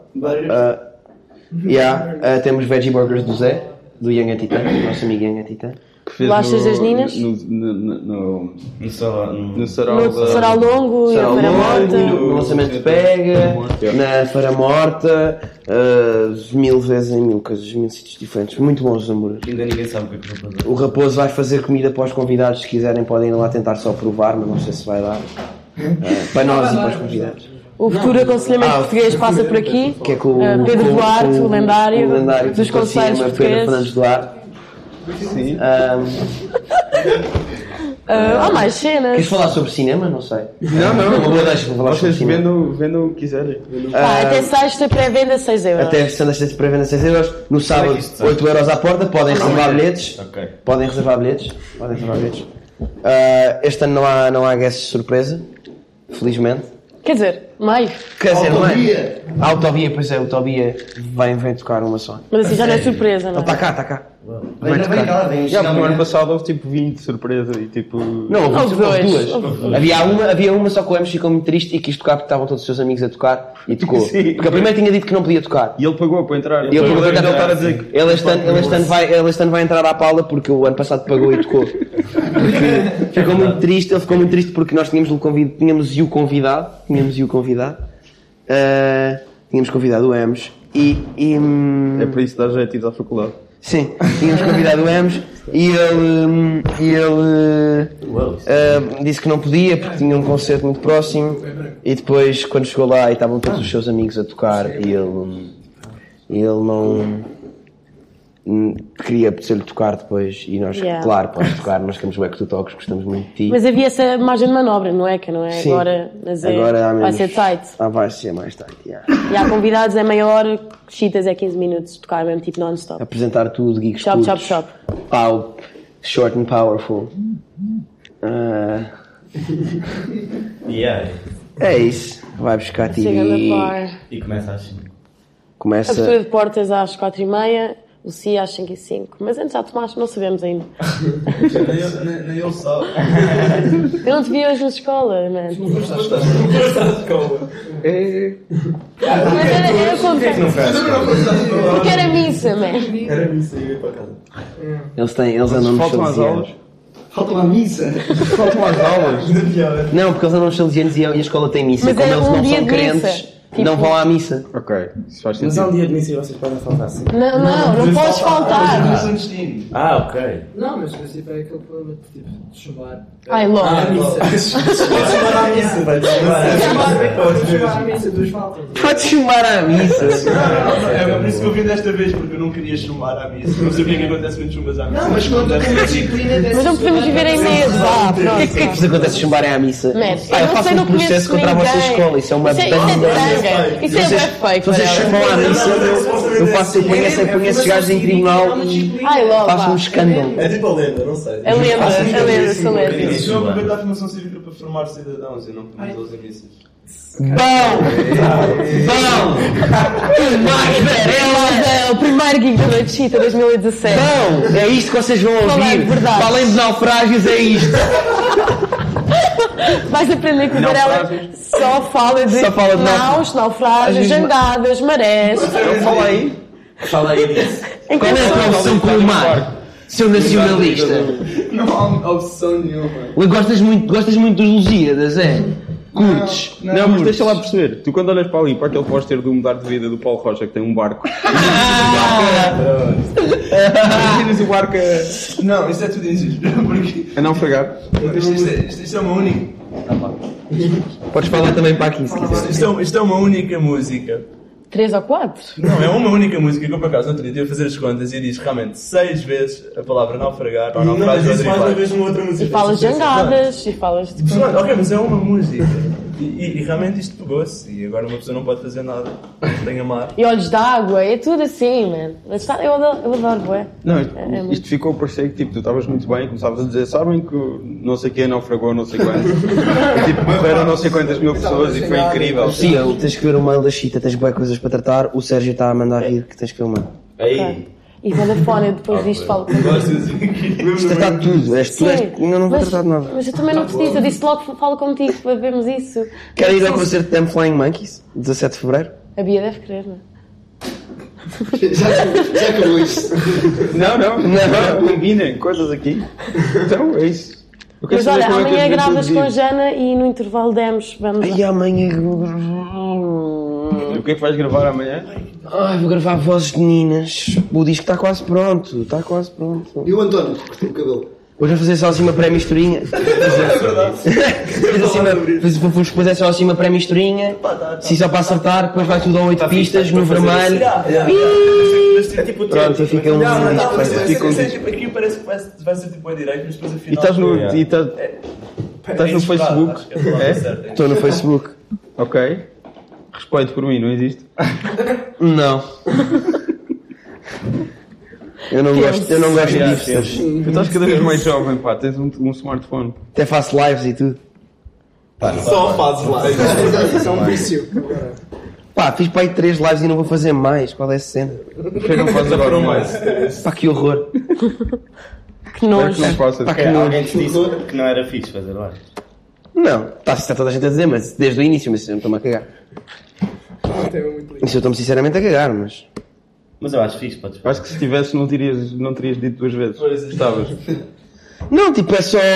[SPEAKER 4] Temos Veggie Burgers do Zé, do Young Atitan, o nosso amigo Young Atitan.
[SPEAKER 6] Bolachas das Ninas
[SPEAKER 2] no
[SPEAKER 6] Sarau Longo e a Feira Morta,
[SPEAKER 4] no lançamento de Pega, na Feira Morta, 1000 vezes em 1000 coisas, 1000 sítios diferentes, muito bons os hambúrgueres.
[SPEAKER 5] Ainda ninguém sabe o que é que
[SPEAKER 4] o Raposo vai fazer comida para os convidados, se quiserem podem ir lá tentar só provar, mas não sei se vai dar para nós e para os convidados.
[SPEAKER 6] O futuro aconselhamento português passa por aqui,
[SPEAKER 4] que é com
[SPEAKER 6] Pedro Duarte, o lendário dos conselhos
[SPEAKER 4] Pedro
[SPEAKER 6] portugueses.
[SPEAKER 4] Fernandes Duarte.
[SPEAKER 2] Sim.
[SPEAKER 6] Há mais cenas.
[SPEAKER 4] Queres falar sobre cinema? Não sei.
[SPEAKER 2] Não.
[SPEAKER 4] Deixa-me falar sobre
[SPEAKER 2] vocês
[SPEAKER 4] cinema.
[SPEAKER 2] vendam o que quiserem.
[SPEAKER 6] Até sexta pré-venda 6 €.
[SPEAKER 4] Até sexta pré-venda 6 €. No sábado 8 € à porta. Podem reservar bilhetes. Podem reservar bilhetes. Este ano não há guests de surpresa. Felizmente.
[SPEAKER 6] Quer dizer, meio.
[SPEAKER 4] A Autovia, pois é, o Tobia vem tocar uma só.
[SPEAKER 6] Mas assim já não é surpresa, não é?
[SPEAKER 4] Está cá.
[SPEAKER 9] Vem cá.
[SPEAKER 2] No ano passado houve tipo 20 de surpresa e tipo...
[SPEAKER 4] Não, houve duas. Havia uma só que o Emes ficou muito triste e quis tocar porque estavam todos os seus amigos a tocar e tocou.
[SPEAKER 2] Sim.
[SPEAKER 4] Porque a primeira tinha dito que não podia tocar.
[SPEAKER 2] E ele pagou para entrar.
[SPEAKER 4] Ele este ano vai entrar à pala porque o ano passado pagou e tocou. Ele ficou muito triste porque nós tínhamos o convidado. Tínhamos convidado o Emes e
[SPEAKER 2] é por isso que dá jeito de ir à faculdade.
[SPEAKER 4] Sim, tínhamos convidado o Emes e ele disse que não podia porque tinha um concerto muito próximo e depois quando chegou lá e estavam todos os seus amigos a tocar e ele não queria apetecer-lhe tocar depois e nós, claro, podes tocar, nós queremos bem que tu toques, gostamos muito de ti.
[SPEAKER 6] Mas havia essa margem de manobra, não é? Que não é
[SPEAKER 4] Sim.
[SPEAKER 6] Agora, mas
[SPEAKER 4] agora
[SPEAKER 6] vai ser tight.
[SPEAKER 4] Vai ser mais tight,
[SPEAKER 6] E há convidados, é meia hora, chitas é 15 minutos, tocar mesmo tipo non-stop.
[SPEAKER 4] Apresentar tudo, geeks
[SPEAKER 6] Chop.
[SPEAKER 4] Pau, short and powerful. É isso, vai buscar ti
[SPEAKER 5] e começa às 5.
[SPEAKER 6] A abertura de portas às 4:30. O CIA às 5:05. Mas antes já tomaste, não sabemos ainda.
[SPEAKER 3] Nem eu só.
[SPEAKER 6] Eu não te vi hoje na escola, mano.
[SPEAKER 3] Não estás na escola.
[SPEAKER 6] Mas era como. Porque era missa, man.
[SPEAKER 3] Era missa e ia para casa.
[SPEAKER 4] Eles andam nos salesianos.
[SPEAKER 9] Faltam à missa.
[SPEAKER 2] Faltam às aulas.
[SPEAKER 4] Não, porque eles andam nos salesianos e a escola tem missa.
[SPEAKER 6] Mas
[SPEAKER 4] como eles não são crentes.
[SPEAKER 6] Missa.
[SPEAKER 4] Não vão à missa.
[SPEAKER 2] Ok, isso faz sentido.
[SPEAKER 3] Mas há um dia de missa e vocês podem faltar sim.
[SPEAKER 6] Não podes faltar.
[SPEAKER 5] Ok.
[SPEAKER 7] Não, mas tipo, é aquele problema de chumbar.
[SPEAKER 6] Ai, logo.
[SPEAKER 3] À missa. Pode chumbar à missa. Pode chumbar à missa, duas faltas.
[SPEAKER 4] Pode chumbar à missa.
[SPEAKER 3] É por isso que eu vim desta vez, porque eu não queria chumbar à missa. Não sei o que é que acontece quando chumbas à missa.
[SPEAKER 9] Não, mas quando tem a disciplina dessa...
[SPEAKER 6] Mas não podemos viver em medo, vá.
[SPEAKER 4] O que é que vos acontece se chumbarem à missa?
[SPEAKER 6] Eu
[SPEAKER 4] faço um processo contra a vossa escola. Isso é uma banda.
[SPEAKER 6] caga. Isso é bem fake.
[SPEAKER 4] Se vocês chamam à missa, eu ponho esses gajos em tribunal e faço um escândalo.
[SPEAKER 3] É tipo a lenda, não sei.
[SPEAKER 6] A lenda, essa lenda.
[SPEAKER 3] Isso é aproveitar a formação cívica para formar cidadãos e não para os missas.
[SPEAKER 4] Bom!
[SPEAKER 6] O primeiro gig da Noite Chita 2017.
[SPEAKER 4] Bom! É isto que vocês vão ouvir. Para além de naufrágios, é isto.
[SPEAKER 6] Vais aprender que o Varela só fala de naus, naufrágios, jangadas, marés.
[SPEAKER 4] Fala aí disso. Qual é a tua obsessão com o mar? Seu nacionalista.
[SPEAKER 3] Não há obsessão nenhuma.
[SPEAKER 4] Gostas muito dos Lusíadas, é? Curtes?
[SPEAKER 2] Não, mas deixa lá perceber. Tu quando olhas para ali, para aquele póster do Mudar de Vida do Paulo Rocha, que tem um barco. Imaginas o barco a...
[SPEAKER 3] Não, isso é tudo injusto.
[SPEAKER 2] A naufragar.
[SPEAKER 3] Isto é uma única...
[SPEAKER 4] Podes falar também para aqui, se quiser.
[SPEAKER 3] Isto é uma única música.
[SPEAKER 6] 3 ou 4?
[SPEAKER 3] Não, é uma única música que eu por acaso no outro dia estive a fazer as contas e diz realmente 6 vezes a palavra naufragar ou naufrágio. Não, mas mais uma vez numa outra música.
[SPEAKER 6] E falas jangadas, e falas de...
[SPEAKER 3] Ok, mas é uma música. E realmente isto pegou-se. E agora uma pessoa não pode fazer nada sem amar.
[SPEAKER 6] E olhos d'água, é tudo assim, man. Eu adoro, bué.
[SPEAKER 2] Não, isto ficou a parecer que tipo, tu estavas muito bem, começavas a dizer, sabem que não sei quem naufragou, não sei quantos. E tipo, morreram não sei quantas mil pessoas e foi incrível.
[SPEAKER 4] Sim, tens que ver o mail da Chita, tens boas coisas para tratar. O Sérgio está a mandar rir que tens que ver o mail.
[SPEAKER 3] Aí.
[SPEAKER 6] E Vodafone, depois disto falo contigo.
[SPEAKER 4] Isto está tudo, ainda não vou tratar de nada.
[SPEAKER 6] Mas eu também não te disse, eu disse logo que falo contigo para vermos isso.
[SPEAKER 4] Querem ir ao concerto de Them Flying Monkeys, 17 de Fevereiro?
[SPEAKER 6] A Bia deve querer, não é?
[SPEAKER 9] Já acabou isso.
[SPEAKER 2] Não, combinem coisas aqui. Então, é isso.
[SPEAKER 6] Mas olha, amanhã gravas com a Jana e no intervalo demos. Vamos
[SPEAKER 4] E amanhã...
[SPEAKER 2] O que é que vais gravar amanhã?
[SPEAKER 4] Vou gravar vozes de meninas. O disco está quase pronto,
[SPEAKER 9] E o António, que cortou o cabelo?
[SPEAKER 4] Hoje vou fazer só assim uma pré-misturinha. Vamos fazer só assim uma pré-misturinha. Se só para acertar, depois vai tudo a 8 pistas, no vermelho. Pronto, e fica um disco.
[SPEAKER 3] Aqui parece que vai ser tipo a direito, mas depois afinal...
[SPEAKER 2] E estás no... Estás no Facebook?
[SPEAKER 4] Estou no Facebook.
[SPEAKER 2] Ok. Respeito por mim, não existe?
[SPEAKER 4] Não. Eu não gosto de hipsters.
[SPEAKER 2] Tu estás cada vez mais jovem, pá. Tens um smartphone.
[SPEAKER 4] Até faço lives e tudo.
[SPEAKER 3] Só fazes lives.
[SPEAKER 7] Isso é um vício.
[SPEAKER 4] Pá, fiz para aí 3 lives e não vou fazer mais. Qual é a cena?
[SPEAKER 2] Por que não fazes agora mais?
[SPEAKER 4] Pá, que horror.
[SPEAKER 6] Que nojo.
[SPEAKER 5] Alguém te disse que não era fixe fazer lives.
[SPEAKER 4] Não, está toda a gente a dizer, mas desde o início, mas eu não estou-me a cagar. Isso eu estou-me sinceramente a cagar, mas...
[SPEAKER 5] Mas eu acho fixe, podes fazer.
[SPEAKER 2] Acho que se tivesse não terias dito 2 vezes. Estavas.
[SPEAKER 4] Não, tipo, é só...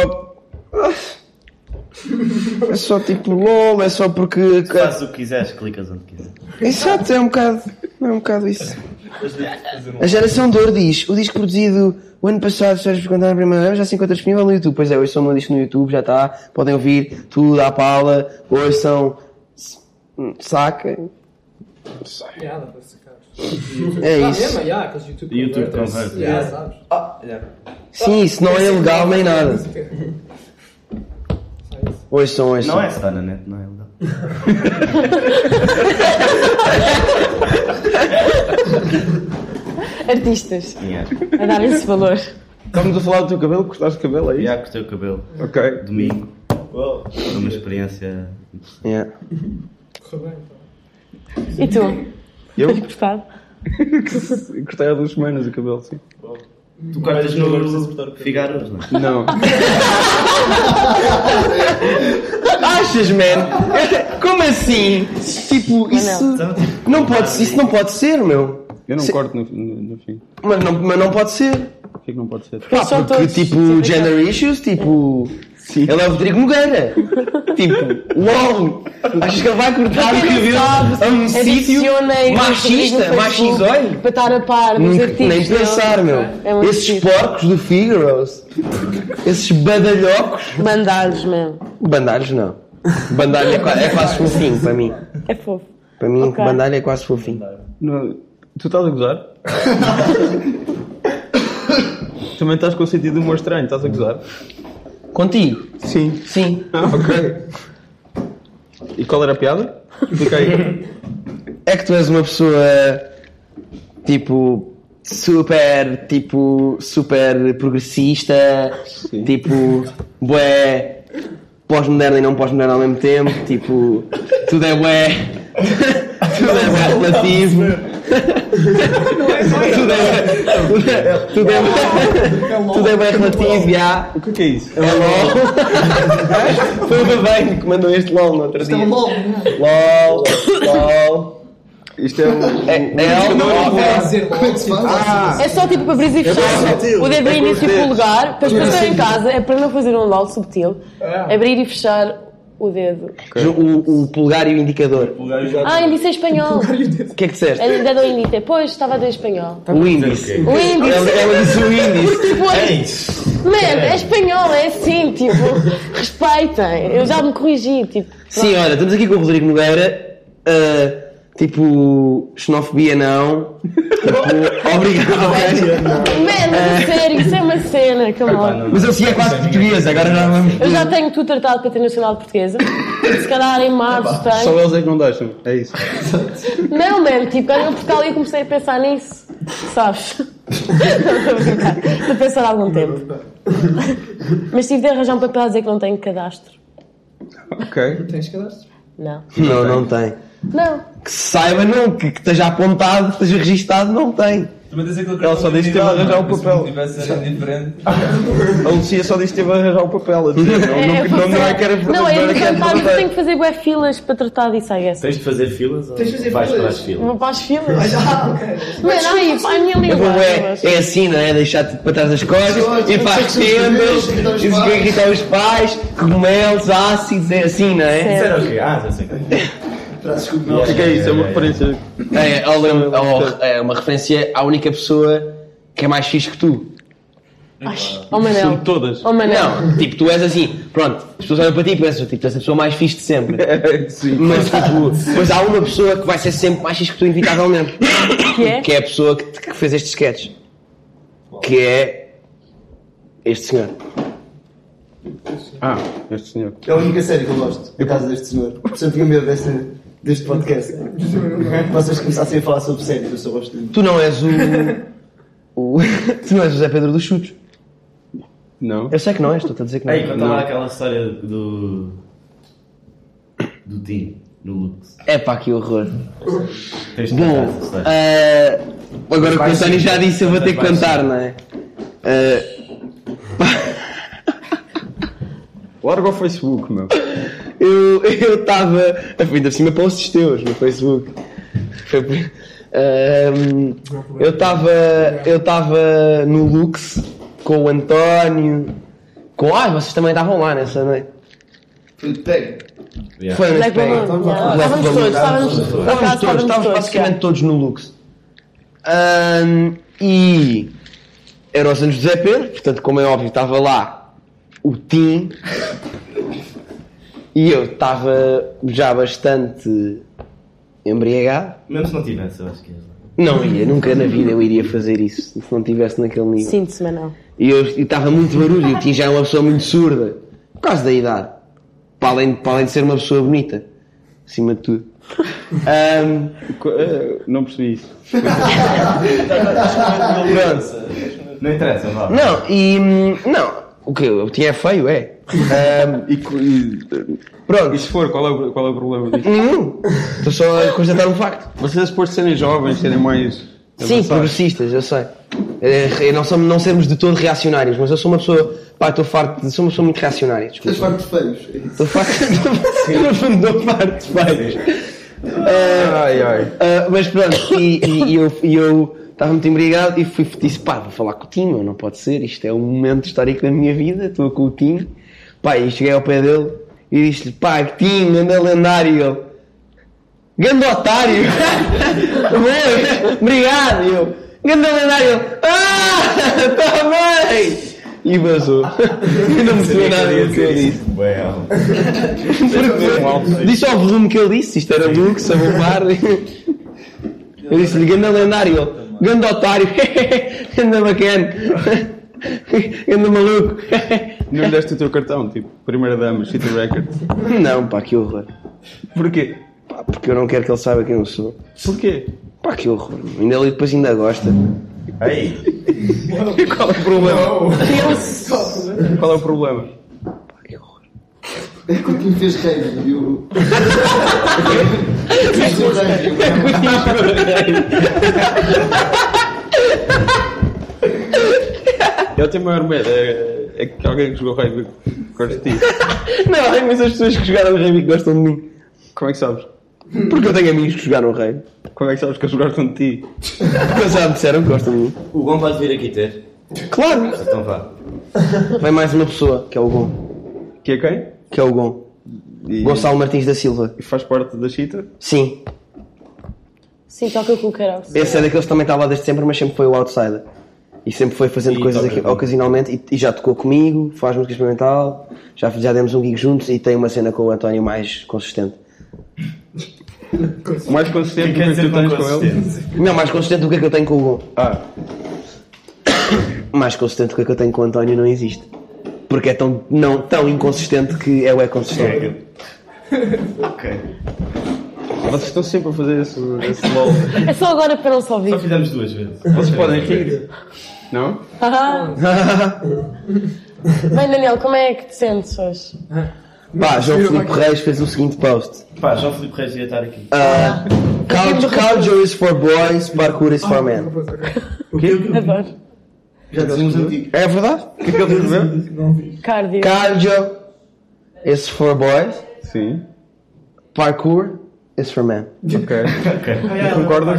[SPEAKER 4] É só tipo LOL, é só porque...
[SPEAKER 5] Fazes o que quiseres, clicas onde quiseres.
[SPEAKER 4] Exato, é um bocado isso. A Geração de Ouro diz, o disco produzido o ano passado, se vocês contar a primeira vez, já se encontra disponível no YouTube. Pois é, hoje são um disco no YouTube, já está, podem ouvir tudo à pala, hoje são... Saca. É isso.
[SPEAKER 5] YouTube converte.
[SPEAKER 4] Sim, isso não é ilegal nem nada. Hoje são.
[SPEAKER 5] Não é estar na net, não é ilegal.
[SPEAKER 6] Artistas. A dar esse valor.
[SPEAKER 2] Estamos a falar do teu cabelo, gostaste do cabelo aí?
[SPEAKER 5] Já gostei do cabelo.
[SPEAKER 2] Ok.
[SPEAKER 5] Domingo. Foi uma experiência.
[SPEAKER 6] E tu?
[SPEAKER 2] Eu?
[SPEAKER 6] Tens gostado?
[SPEAKER 2] Gostei há 2 semanas o cabelo, sim.
[SPEAKER 5] Tu cortas no Figaros, não é?
[SPEAKER 2] Não.
[SPEAKER 4] Achas, man? Como assim? Tipo, isso não pode ser, meu.
[SPEAKER 2] Eu não corto no fim.
[SPEAKER 4] Mas não pode ser.
[SPEAKER 2] Por que não pode ser?
[SPEAKER 4] Pá, porque tipo, gender issues, tipo... Sim. Ele é o Rodrigo Nogueira. Tipo, LOL. Achas que ele vai cortar o cabelo a um sítio machista, machizóide?
[SPEAKER 6] Para estar a par dos artistas.
[SPEAKER 4] Nem pensar, meu. Esses porcos do Figaro's. Esses badalhocos.
[SPEAKER 6] Bandalhos mesmo.
[SPEAKER 4] Bandalhos não. Bandalho é quase fofinho para mim.
[SPEAKER 6] É fofo.
[SPEAKER 4] Para mim, bandalho é quase fofinho.
[SPEAKER 2] Não, tu estás a gozar? Também estás com o sentido de humor estranho, estás a gozar?
[SPEAKER 4] Contigo?
[SPEAKER 2] Sim.
[SPEAKER 4] Sim.
[SPEAKER 2] Ok. E qual era a piada? Explica aí.
[SPEAKER 4] É que tu és uma pessoa tipo super progressista, tipo bué pós-moderno e não pós-moderno ao mesmo tempo, tipo tudo é bué relativo. Tudo é bem relativo, já.
[SPEAKER 2] O que é isso?
[SPEAKER 4] É LOL. Foi o Babanho que mandou este LOL no outro dia.
[SPEAKER 9] Isto é um LOL,
[SPEAKER 4] LOL.
[SPEAKER 2] Isto é o...
[SPEAKER 9] Como é que se faz?
[SPEAKER 6] É só tipo para abrir e fechar o dedo no início e polegar. Depois quando estou em casa, é para não fazer um LOL subtil, abrir e fechar o dedo.
[SPEAKER 4] O polegar e o indicador.
[SPEAKER 6] Índice em espanhol.
[SPEAKER 4] O que é que disseste?
[SPEAKER 6] É dedo índice. Pois, estava a dizer espanhol.
[SPEAKER 4] O índice.
[SPEAKER 6] O índice.
[SPEAKER 4] Ela disse o índice.
[SPEAKER 6] Man, é espanhol, é assim, tipo, respeitem. Eu já me corrigi, tipo.
[SPEAKER 4] Sim, olha, estamos aqui com o Rodrigo Nogueira. Tipo, xenofobia não. Tipo, obrigado.
[SPEAKER 6] Man, sério, isso é uma cena, come on.
[SPEAKER 4] Mas eu sim é quase português, agora já vamos.
[SPEAKER 6] Eu já tenho tudo tratado para ter nacional portuguesa. Se calhar em março
[SPEAKER 2] Só
[SPEAKER 6] tenho.
[SPEAKER 2] eles é que não deixam, é isso.
[SPEAKER 6] Não, man, tipo, quando eu Portugal eu comecei a pensar nisso. Sabes? Estou a pensar há algum tempo. Mas tive de arranjar um papel a dizer que não tenho cadastro.
[SPEAKER 2] Ok.
[SPEAKER 7] Tens cadastro?
[SPEAKER 6] Não.
[SPEAKER 4] Não tem.
[SPEAKER 6] Não.
[SPEAKER 4] Que se saiba, não, que esteja apontado, que esteja registado, não tem.
[SPEAKER 3] Também tens aquele
[SPEAKER 2] Ela só disse que teve a arranjar o papel.
[SPEAKER 3] Se tivesse ser indiferente.
[SPEAKER 2] A Lucia só disse que teve a arranjar o papel. A dizer, não é que era
[SPEAKER 6] Não, é
[SPEAKER 2] verdadeiro, que era
[SPEAKER 6] eu
[SPEAKER 2] verdadeiro.
[SPEAKER 6] tenho que fazer bué filas para tratar disso, I guess.
[SPEAKER 5] Tens de fazer filas ou
[SPEAKER 7] Tens de fazer
[SPEAKER 5] vais
[SPEAKER 7] filas.
[SPEAKER 5] para as filas?
[SPEAKER 6] Vou para as filas.
[SPEAKER 7] Ok.
[SPEAKER 6] Mano, ai, a minha língua.
[SPEAKER 4] É assim, não é? Deixar-te para trás das costas, ir para as tendas, irritar os pais, cogumelos, ácidos, é assim, não é?
[SPEAKER 5] Isso era o quê? Já sei.
[SPEAKER 2] O que é isso? É uma referência.
[SPEAKER 4] É uma referência à única pessoa que é mais fixe que tu.
[SPEAKER 6] Ai,
[SPEAKER 2] São
[SPEAKER 6] oh Manel.
[SPEAKER 2] todas.
[SPEAKER 6] Oh Manel.
[SPEAKER 4] Não, tipo, tu és assim, pronto, as pessoas olham para ti e pensam, tipo, tu és a pessoa mais fixe de sempre.
[SPEAKER 2] Sim.
[SPEAKER 4] Mas, tipo, mas há uma pessoa que vai ser sempre mais fixe que tu, inevitavelmente.
[SPEAKER 6] Que é?
[SPEAKER 4] Que é a pessoa que fez estes sketches. Que é este senhor.
[SPEAKER 2] Este senhor.
[SPEAKER 9] É a única série que eu gosto, por causa deste senhor. Portanto, tinha medo deste podcast. Vocês começassem a falar sobre séries, eu só gosto de...
[SPEAKER 4] Tu não és tu não és o Zé Pedro dos Chutos.
[SPEAKER 2] Não.
[SPEAKER 4] Eu sei que não és, estou a dizer que não
[SPEAKER 5] Ei,
[SPEAKER 4] és.
[SPEAKER 5] conta lá aquela história do Tim, no Lux.
[SPEAKER 4] É pá, que horror.
[SPEAKER 5] Tens de
[SPEAKER 4] Bom,
[SPEAKER 5] contar essa história.
[SPEAKER 4] agora que o António já disse, eu vou ter que contar, não é?
[SPEAKER 2] Larga o Facebook, meu.
[SPEAKER 4] Eu estava. Ainda por cima posts teus no Facebook. Foi por... eu estava no Lux com o António. Vocês também estavam lá nessa noite.
[SPEAKER 9] Foi de pego.
[SPEAKER 5] Yeah.
[SPEAKER 4] Foi nesse
[SPEAKER 6] Black Balloon,
[SPEAKER 4] pego. Estávamos basicamente todos no Lux. E eram os anos de Zé Pedro, portanto, como é óbvio, estava lá o Tim. E eu estava já bastante embriagado.
[SPEAKER 5] Mesmo se não tivesse, eu acho que és lá.
[SPEAKER 4] Não ia, nunca na vida eu iria fazer isso, se não estivesse naquele nível.
[SPEAKER 6] Sinto-se, Manel.
[SPEAKER 4] E eu estava muito barulho, e o Tim já é uma pessoa muito surda, por causa da idade. Para além de ser uma pessoa bonita, acima de tudo.
[SPEAKER 2] Não percebi isso.
[SPEAKER 5] Não interessa, vá.
[SPEAKER 4] Não, o que? O Tim é feio, é. Pronto.
[SPEAKER 2] E se for, qual é o problema disso?
[SPEAKER 4] Nenhum. Estou só a constatar um facto.
[SPEAKER 2] Vocês depois de serem jovens, serem mais...
[SPEAKER 4] Sim,
[SPEAKER 2] avançados.
[SPEAKER 4] progressistas, eu sei. Não sermos de todo reacionários, mas eu sou uma pessoa... Pá, sou uma pessoa muito reacionária, desculpa.
[SPEAKER 9] Estás farto de feios.
[SPEAKER 4] Estou farto de feios. Mas pronto, e eu estava muito embriagado e disse, pá, vou falar com o Tim, não pode ser, isto é um momento histórico da minha vida, estou com o Tim. Pá, e cheguei ao pé dele e disse-lhe, pá, Tim, anda lendário. Ele, ganda otário. Obrigado. E eu, ganda lendário. Está bem. E vazou. Eu não percebi nada do que ele disse. Disse ao volume que ele disse, isto era Lux, a bombar. Eu disse-lhe, ganda lendário. Ele, ganda otário. Ganda bacana. Ganda maluco.
[SPEAKER 2] Não lhe deste o teu cartão, tipo, primeira dama, City Records.
[SPEAKER 4] Não, pá, que horror.
[SPEAKER 2] Porquê?
[SPEAKER 4] Pá, porque eu não quero que ele saiba quem eu sou.
[SPEAKER 2] Porquê?
[SPEAKER 4] Pá, que horror. Ainda ele depois ainda gosta.
[SPEAKER 5] Ei!
[SPEAKER 2] Qual é o problema? Qual é o problema?
[SPEAKER 4] Pá, que horror.
[SPEAKER 9] É que o Tim fez rave, viu?
[SPEAKER 2] Eu tenho maior medo. É que alguém que jogou rave gosta de ti.
[SPEAKER 4] Não, há imensas pessoas que jogaram rave e que gostam de mim.
[SPEAKER 2] Como é que sabes?
[SPEAKER 4] Porque eu tenho amigos que jogaram rave.
[SPEAKER 2] Como é que sabes que eles gostam de ti?
[SPEAKER 4] Porque eles já me disseram que gostam de mim.
[SPEAKER 5] O Gon pode vir aqui ter.
[SPEAKER 4] Claro!
[SPEAKER 5] Então vá.
[SPEAKER 4] Vem mais uma pessoa, que é o Gon.
[SPEAKER 2] Que é quem?
[SPEAKER 4] Que é o Gon. Gonçalo Martins da Silva.
[SPEAKER 2] E faz parte da Chita?
[SPEAKER 4] Sim.
[SPEAKER 6] Sim, toca com o karaoke.
[SPEAKER 4] Esse é daqueles que também está lá desde sempre, mas sempre foi o outsider. E sempre foi fazendo coisas aqui, ocasionalmente. E já tocou comigo, faz música experimental. Já demos um gig juntos e tem uma cena com o António mais consistente.
[SPEAKER 2] Mais consistente do que tu tens com ele?
[SPEAKER 4] Não, mais consistente do que eu tenho com o Gon.
[SPEAKER 2] Ah.
[SPEAKER 4] Mais consistente do que eu tenho com o António não existe. Porque é tão inconsistente que é consistente.
[SPEAKER 5] Ok.
[SPEAKER 2] Vocês estão sempre a fazer esse LOL.
[SPEAKER 6] É só agora para não se ouvir.
[SPEAKER 5] Só fizemos 2 vezes.
[SPEAKER 2] Vocês podem rir? Não?
[SPEAKER 6] Bem, Daniel, como é que te sentes hoje?
[SPEAKER 4] Pá, João Filipe Reis fez o seguinte post.
[SPEAKER 5] Pá, João Filipe Reis ia estar aqui.
[SPEAKER 4] Cardio is for boys, parkour is for men.
[SPEAKER 2] O quê?
[SPEAKER 6] Adoro.
[SPEAKER 9] Já dizemos antigo.
[SPEAKER 4] É verdade?
[SPEAKER 2] O que é que ele escreveu?
[SPEAKER 6] Cardio.
[SPEAKER 4] Cardio is for boys,
[SPEAKER 2] Sim.
[SPEAKER 4] parkour is for men.
[SPEAKER 2] Ok. Concordas?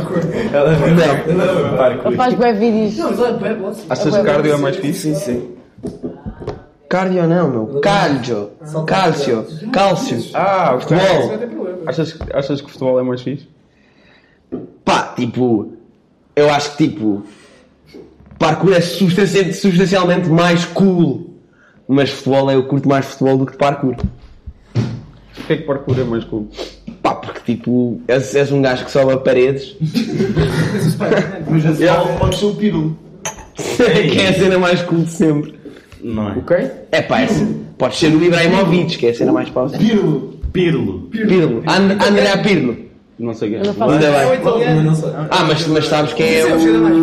[SPEAKER 6] Ele faz bué vídeos.
[SPEAKER 2] Achas que cardio é mais fixe?
[SPEAKER 4] Sim. Cardio não, meu. Cardio. Cálcio.
[SPEAKER 2] Ah, ok.
[SPEAKER 4] Futebol.
[SPEAKER 2] Achas que futebol é mais fixe?
[SPEAKER 4] Pá, tipo... Eu acho que, tipo... Parkour é substancialmente mais cool. Mas futebol, eu curto mais futebol do que parkour.
[SPEAKER 2] Porquê é que parkour é mais cool?
[SPEAKER 4] Pá, porque, tipo... És um gajo que sobe a paredes.
[SPEAKER 9] Mas esse pode ser o Pirlo.
[SPEAKER 4] Que é a cena mais cool de sempre.
[SPEAKER 5] Não é?
[SPEAKER 2] O quê?
[SPEAKER 4] É pá, pode ser o Ibrahimovic, que é a cena mais pausa.
[SPEAKER 9] Pirlo.
[SPEAKER 4] Pirlo. Andrea Pirlo.
[SPEAKER 2] Não sei quem
[SPEAKER 6] Eu não
[SPEAKER 2] é.
[SPEAKER 6] faço
[SPEAKER 4] Ainda
[SPEAKER 6] ideia.
[SPEAKER 4] bem. Ah, mas sabes quem é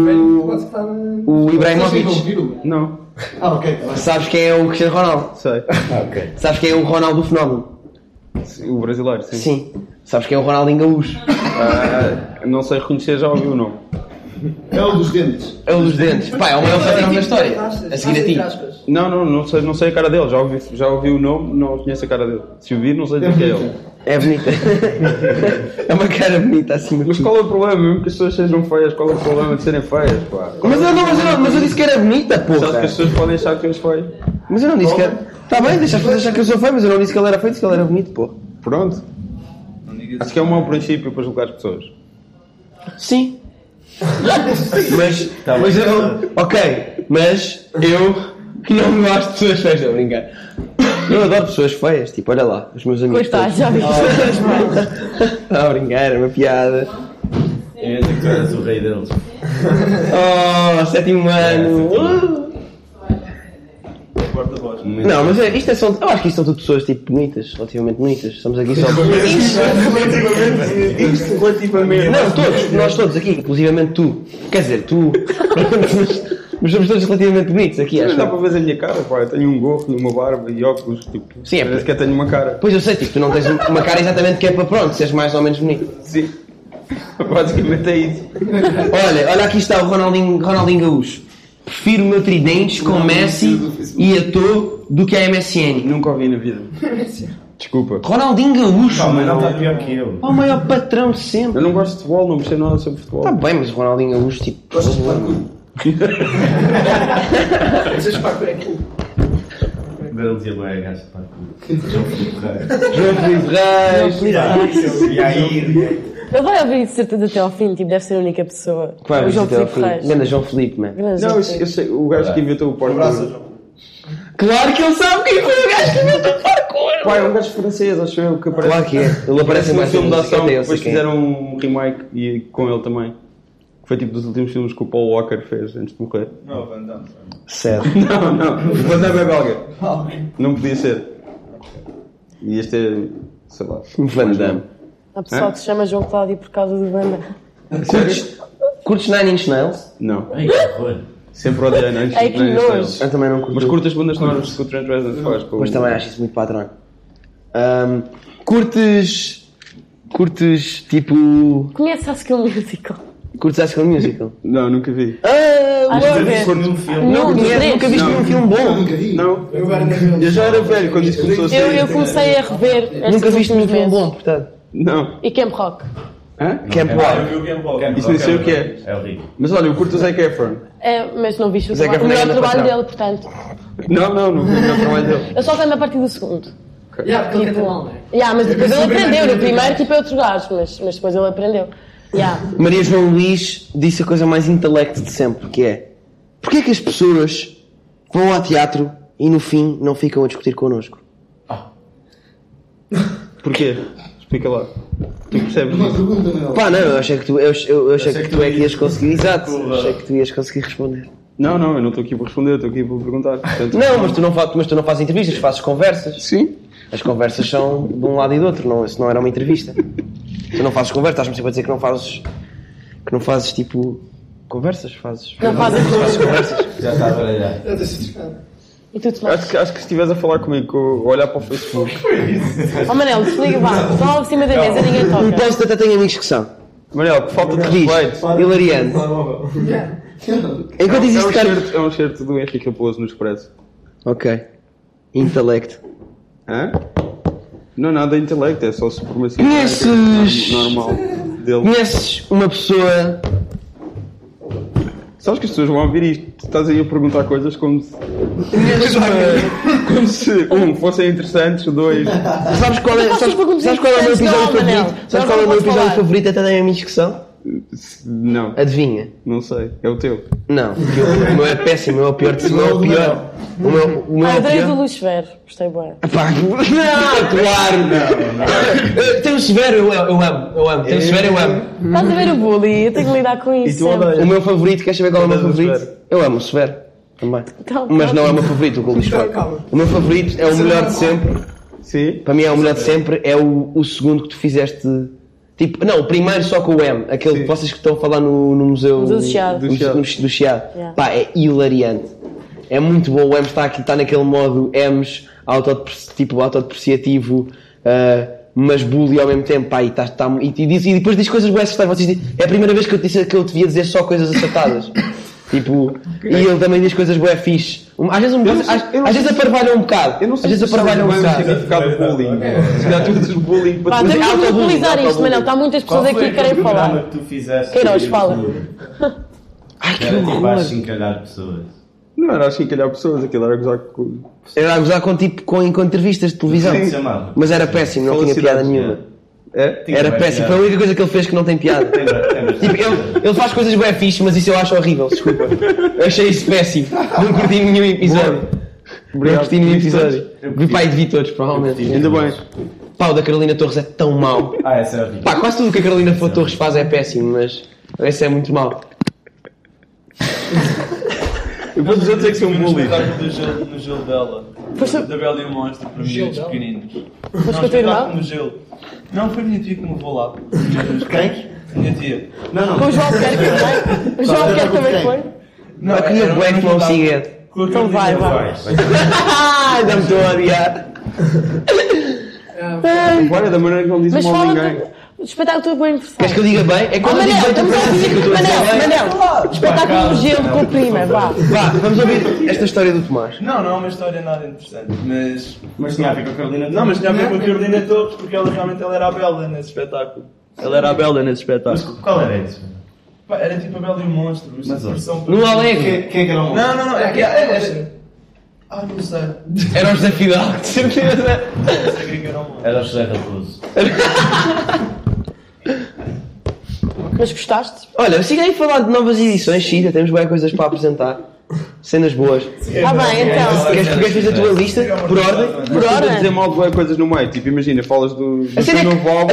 [SPEAKER 4] o Ibrahimovic?
[SPEAKER 2] Não.
[SPEAKER 9] Ah, ok.
[SPEAKER 4] Sabes quem é o Cristiano Ronaldo?
[SPEAKER 2] Sei.
[SPEAKER 5] Ok.
[SPEAKER 4] Sabes quem é o Ronaldo Fenómeno?
[SPEAKER 2] O brasileiro, sim.
[SPEAKER 4] Sim. Sabes quem é o Ronaldinho Gaúcho?
[SPEAKER 2] Não sei reconhecer, já ouvi o nome.
[SPEAKER 9] É o dos dentes.
[SPEAKER 4] É o dos dentes. Pá, é o maior patrão da história. A seguir a ti.
[SPEAKER 2] Não sei a cara dele. Já ouvi o nome, não conheço a cara dele. Se o vir, não sei de que é ele.
[SPEAKER 4] É bonita. É uma cara bonita assim.
[SPEAKER 2] Mas qual é o problema? Mesmo que as pessoas sejam feias, qual é o problema de serem feias, pá?
[SPEAKER 4] Mas eu disse que era bonita,
[SPEAKER 2] Sabes que
[SPEAKER 4] porra.
[SPEAKER 2] as pessoas podem achar que eu sou feio?
[SPEAKER 4] Mas eu não disse que era... Tá bem, deixa as pessoas achar que eu sou feio, mas eu não disse que ele era feio, disse que ele era bonito, porra.
[SPEAKER 2] Pronto. Acho que é um mau princípio para julgar as pessoas.
[SPEAKER 4] Sim. Mas eu... Ok, mas eu não me gosto de pessoas feias, a brincar. Eu adoro pessoas feias, tipo, olha lá, os meus amigos.
[SPEAKER 6] Coitado, já vi pessoas feias.
[SPEAKER 4] Está a brincar, era uma piada.
[SPEAKER 5] Eu ia dizer que tu eras o rei deles.
[SPEAKER 4] Oh, 7º ano. Não, mas isto é só... Eu acho que isto são tudo pessoas, tipo, bonitas, relativamente bonitas. Estamos aqui só...
[SPEAKER 2] Relativamente.
[SPEAKER 4] Não, todos, nós todos aqui, inclusivamente tu. Quer dizer, tu... Mas somos todos relativamente bonitos aqui, acho.
[SPEAKER 2] Não dá para ver a minha cara, pá. Eu tenho um gorro, uma barba e óculos, tipo...
[SPEAKER 4] Sim, é
[SPEAKER 2] parece que eu tenho uma cara.
[SPEAKER 4] Pois eu sei, tipo, tu não tens uma cara exatamente que é para pronto, seres mais ou menos bonito.
[SPEAKER 2] Sim. Basicamente é isso.
[SPEAKER 4] Olha aqui está o Ronaldinho Gaúcho. Prefiro o meu tridentes com Messi e Eto'o do que a MSN.
[SPEAKER 2] Nunca ouvi na vida. Desculpa.
[SPEAKER 4] Ronaldinho Gaúcho,
[SPEAKER 5] Mas não
[SPEAKER 4] mano.
[SPEAKER 5] está pior que eu.
[SPEAKER 4] O maior patrão de sempre.
[SPEAKER 2] Eu não gosto de futebol, não percebo nada sobre futebol.
[SPEAKER 4] Está bem, mas o Ronaldinho Gaúcho, tipo...
[SPEAKER 9] Gostas de parkour?
[SPEAKER 7] Vocês parkour é cool.
[SPEAKER 5] Ele dizia bem, gajo de parkour. João Filipe Reis. E aí...
[SPEAKER 6] Ele vai ouvir de certeza até ao fim, tipo, deve ser a única pessoa.
[SPEAKER 4] Claro,
[SPEAKER 6] o João
[SPEAKER 4] até ao
[SPEAKER 6] Filipe
[SPEAKER 4] fim.
[SPEAKER 6] Reis.
[SPEAKER 4] Grande João Filipe, mano.
[SPEAKER 6] Grande
[SPEAKER 2] Não,
[SPEAKER 6] João
[SPEAKER 2] eu
[SPEAKER 6] Filipe.
[SPEAKER 2] sei, o gajo que inventou o parkour.
[SPEAKER 4] Claro que ele sabe quem foi o gajo que inventou o parkour.
[SPEAKER 2] Pá, é um gajo francês, acho eu, que aparece.
[SPEAKER 4] Claro que é. Ele aparece em
[SPEAKER 2] no
[SPEAKER 4] mais
[SPEAKER 2] filme de
[SPEAKER 4] música,
[SPEAKER 2] ação,
[SPEAKER 4] até eu sei
[SPEAKER 2] depois
[SPEAKER 4] quem é.
[SPEAKER 2] fizeram um remake e com ele também. Foi tipo dos últimos filmes que o Paul Walker fez antes de morrer.
[SPEAKER 3] Não, Van Damme.
[SPEAKER 4] Sério.
[SPEAKER 2] Não, o Van Damme é belga. Não podia ser. E este é sei lá.
[SPEAKER 4] Van Damme.
[SPEAKER 6] Há pessoal que se chama João Cláudio por causa do Van Damme.
[SPEAKER 4] Curtes Nine Inch Nails?
[SPEAKER 2] Não.
[SPEAKER 5] Ai, que horror.
[SPEAKER 2] Sempre odiei Nine Inch
[SPEAKER 6] Ai, que nojo.
[SPEAKER 4] Eu também não curto.
[SPEAKER 2] Mas curto as bandas sonoras que o Trent Reznor faz.
[SPEAKER 4] Mas também acho isso muito padrão. Curtes tipo...
[SPEAKER 6] Conheces a Skill Musical?
[SPEAKER 4] Curtes High School Musical?
[SPEAKER 2] Não, nunca vi.
[SPEAKER 6] Acho que é.
[SPEAKER 4] Não conheces, nunca viste nenhum filme bom?
[SPEAKER 2] Não. Eu já era velho quando isso começou a sair.
[SPEAKER 6] Eu comecei a rever.
[SPEAKER 4] Nunca viste nenhum filme bom, portanto.
[SPEAKER 2] Não.
[SPEAKER 6] E Camp Rock?
[SPEAKER 2] Hã?
[SPEAKER 4] Camp Rock.
[SPEAKER 3] Eu vi o Camp Rock.
[SPEAKER 2] Isso nem sei o que é.
[SPEAKER 5] É horrível.
[SPEAKER 2] Mas olha, eu curto o Zac Efron.
[SPEAKER 6] É, mas não viste o
[SPEAKER 4] Zac Efron
[SPEAKER 6] melhor
[SPEAKER 4] é grande
[SPEAKER 6] trabalho
[SPEAKER 4] patrão.
[SPEAKER 6] dele, portanto.
[SPEAKER 2] Não vi o trabalho dele.
[SPEAKER 6] Eu só lembro a partir do segundo.
[SPEAKER 7] Porque ele canta mal, não é?
[SPEAKER 6] Mas depois ele aprendeu. No primeiro, tipo, é outro gajo, mas depois ele aprendeu.
[SPEAKER 4] Maria João Luís disse a coisa mais intelecto de sempre, que é: porquê é que as pessoas vão ao teatro e no fim não ficam a discutir connosco?
[SPEAKER 2] Porquê? Explica lá. Tu percebes isso?
[SPEAKER 4] Pá, não, eu achei que tu é que ias conseguir, exato, achei que tu ias conseguir responder.
[SPEAKER 2] Não, eu não estou aqui para responder, estou aqui para perguntar. Portanto,
[SPEAKER 4] Não, mas tu não fazes entrevistas, fazes conversas.
[SPEAKER 2] Sim.
[SPEAKER 4] As conversas são de um lado e do outro, não, isso não era uma entrevista. Tu não fazes conversas, estás-me sempre a dizer que não fazes tipo conversas, fazes.
[SPEAKER 6] Não fazes
[SPEAKER 4] conversas.
[SPEAKER 5] Já está a baralhar.
[SPEAKER 6] E tu, Tomás?
[SPEAKER 2] Acho que se estiveres a falar comigo, olhar para o Facebook.
[SPEAKER 6] Manel, desliga, vá. Só ao cima da mesa, ninguém
[SPEAKER 4] O
[SPEAKER 6] toca.
[SPEAKER 4] Posto até tem amigos que são.
[SPEAKER 2] Manel, que falta de
[SPEAKER 4] Diz,
[SPEAKER 2] respeito.
[SPEAKER 4] hilariante. Enquanto existe cara...
[SPEAKER 2] É um certo do Henrique Raposo no Expresso.
[SPEAKER 4] Ok. Intelecto.
[SPEAKER 2] Hã? Não, nada de intelecto, é só supremacia
[SPEAKER 4] Conheces...
[SPEAKER 2] normal dele.
[SPEAKER 4] Conheces uma pessoa...
[SPEAKER 2] Sabes que as pessoas vão ouvir isto? Tu estás aí a perguntar coisas como se... como se, fossem interessantes, dois...
[SPEAKER 4] Sabes qual é o meu episódio favorito? Sabes qual é o meu episódio favorito até da minha discussão?
[SPEAKER 2] Não.
[SPEAKER 4] Adivinha?
[SPEAKER 2] Não sei. É o teu.
[SPEAKER 4] Não. O meu é péssimo, o meu é o pior. O meu é o pior. O meu é o
[SPEAKER 6] Adorei do
[SPEAKER 4] pior.
[SPEAKER 6] Luís Severo. Gostei bem.
[SPEAKER 4] Pá, não, claro. Não. Tem o Severo, eu amo. Tem o Severo, eu amo.
[SPEAKER 6] Estás a ver o bullying? Eu tenho que lidar com isso.
[SPEAKER 4] O meu favorito, queres saber qual é o meu favorito? Eu amo o Severo. Também. Mas não é o meu favorito, o que eu lhes falo. O meu favorito é o melhor de sempre.
[SPEAKER 2] Sim.
[SPEAKER 4] Para mim é o melhor de sempre. É o segundo que tu fizeste. Tipo, não, o primeiro só com o M. Aquele que vocês que estão a falar no museu
[SPEAKER 6] do Chiado.
[SPEAKER 4] Do Chiado. Yeah. Pá, é hilariante. É muito bom. O M está naquele modo M's, autodepreciativo, mas bully ao mesmo tempo. Pá, e depois diz coisas boas acertadas. Vocês dizem, é a primeira vez que eu te disse que eu devia dizer só coisas acertadas. Tipo, e ele também diz coisas boas fixe. Às vezes aparvalha um bocado. Às vezes aparvalha um bocado.
[SPEAKER 2] Significado de bullying. Se calhar tu dizes bullying para
[SPEAKER 6] temos que monopolizar isto, Manel. Está muitas pessoas aqui que querem falar.
[SPEAKER 5] Que tu fizeste?
[SPEAKER 6] Queiroz, fala.
[SPEAKER 4] Ai, que
[SPEAKER 5] era tipo a
[SPEAKER 4] horror.
[SPEAKER 5] chincalhar pessoas.
[SPEAKER 2] Não era assim calhar pessoas, aquilo era a gozar com...
[SPEAKER 4] Era a gozar com entrevistas de televisão. Mas era péssimo, não tinha piada nenhuma. Era péssimo, foi a única coisa que ele fez que não tem piada. Tipo, ele faz coisas bem fixe, mas isso eu acho horrível, desculpa. Eu achei isso péssimo. Não curti nenhum episódio. Não curti nenhum episódio. Vi pai de vi todos, provavelmente.
[SPEAKER 2] Ainda bem.
[SPEAKER 4] Pá, o da Carolina Torres é tão mau.
[SPEAKER 5] Essa é horrível.
[SPEAKER 4] Pá, quase tudo o que a Carolina Torres faz é péssimo, mas esse é muito mau.
[SPEAKER 2] Eu vou dizer que sou um bully.
[SPEAKER 3] No gelo dela. Da Bela e o Monstro, para miúdos pequeninos.
[SPEAKER 6] Foste com a tua irmã?
[SPEAKER 3] No gelo. Não, foi a minha tia que me levou lá.
[SPEAKER 9] Quem?
[SPEAKER 3] Minha tia.
[SPEAKER 6] Com o João Quer também? O João Quer também foi?
[SPEAKER 4] Não, eu queria bué que não siga.
[SPEAKER 6] Então vai.
[SPEAKER 4] Ainda me estou a odiar.
[SPEAKER 2] Olha, da maneira que não diz mal a ninguém.
[SPEAKER 6] O espetáculo bem interessante.
[SPEAKER 4] Queres que eu diga bem? É quando eu digo bem, tu pensas dizer que eu estou a dizer bem.
[SPEAKER 6] Manel, espetáculo do gelo com a prima, vá.
[SPEAKER 4] Vamos ouvir esta história do Tomás.
[SPEAKER 3] Não é uma história nada interessante,
[SPEAKER 5] Mas tinha a ver com a Carolina Torres.
[SPEAKER 3] Não, mas tinha a ver com a Carolina Torres, porque ela realmente era a Bela nesse espetáculo. Ela era a Bela nesse espetáculo.
[SPEAKER 5] Mas qual era isso?
[SPEAKER 3] Era tipo a Bela e o Monstro, mas versão...
[SPEAKER 4] No Alegre.
[SPEAKER 9] Quem é que era o monstro?
[SPEAKER 3] Não, era... Ah, não sei.
[SPEAKER 4] Era o José Fidalgo, de certeza.
[SPEAKER 3] Não sei quem era o Monstro.
[SPEAKER 5] Era o José Raposo.
[SPEAKER 6] Mas gostaste?
[SPEAKER 4] Olha, siga aí a falar de novas edições, sim, já temos bem coisas para apresentar. Cenas boas.
[SPEAKER 6] Ah, bem, então.
[SPEAKER 4] Queres fazer a tua lista? Por ordem?
[SPEAKER 6] Por ordem?
[SPEAKER 2] dizer mal de coisas no meio. Tipo, imagina, falas do
[SPEAKER 4] A cena
[SPEAKER 2] novo álbum.
[SPEAKER 4] é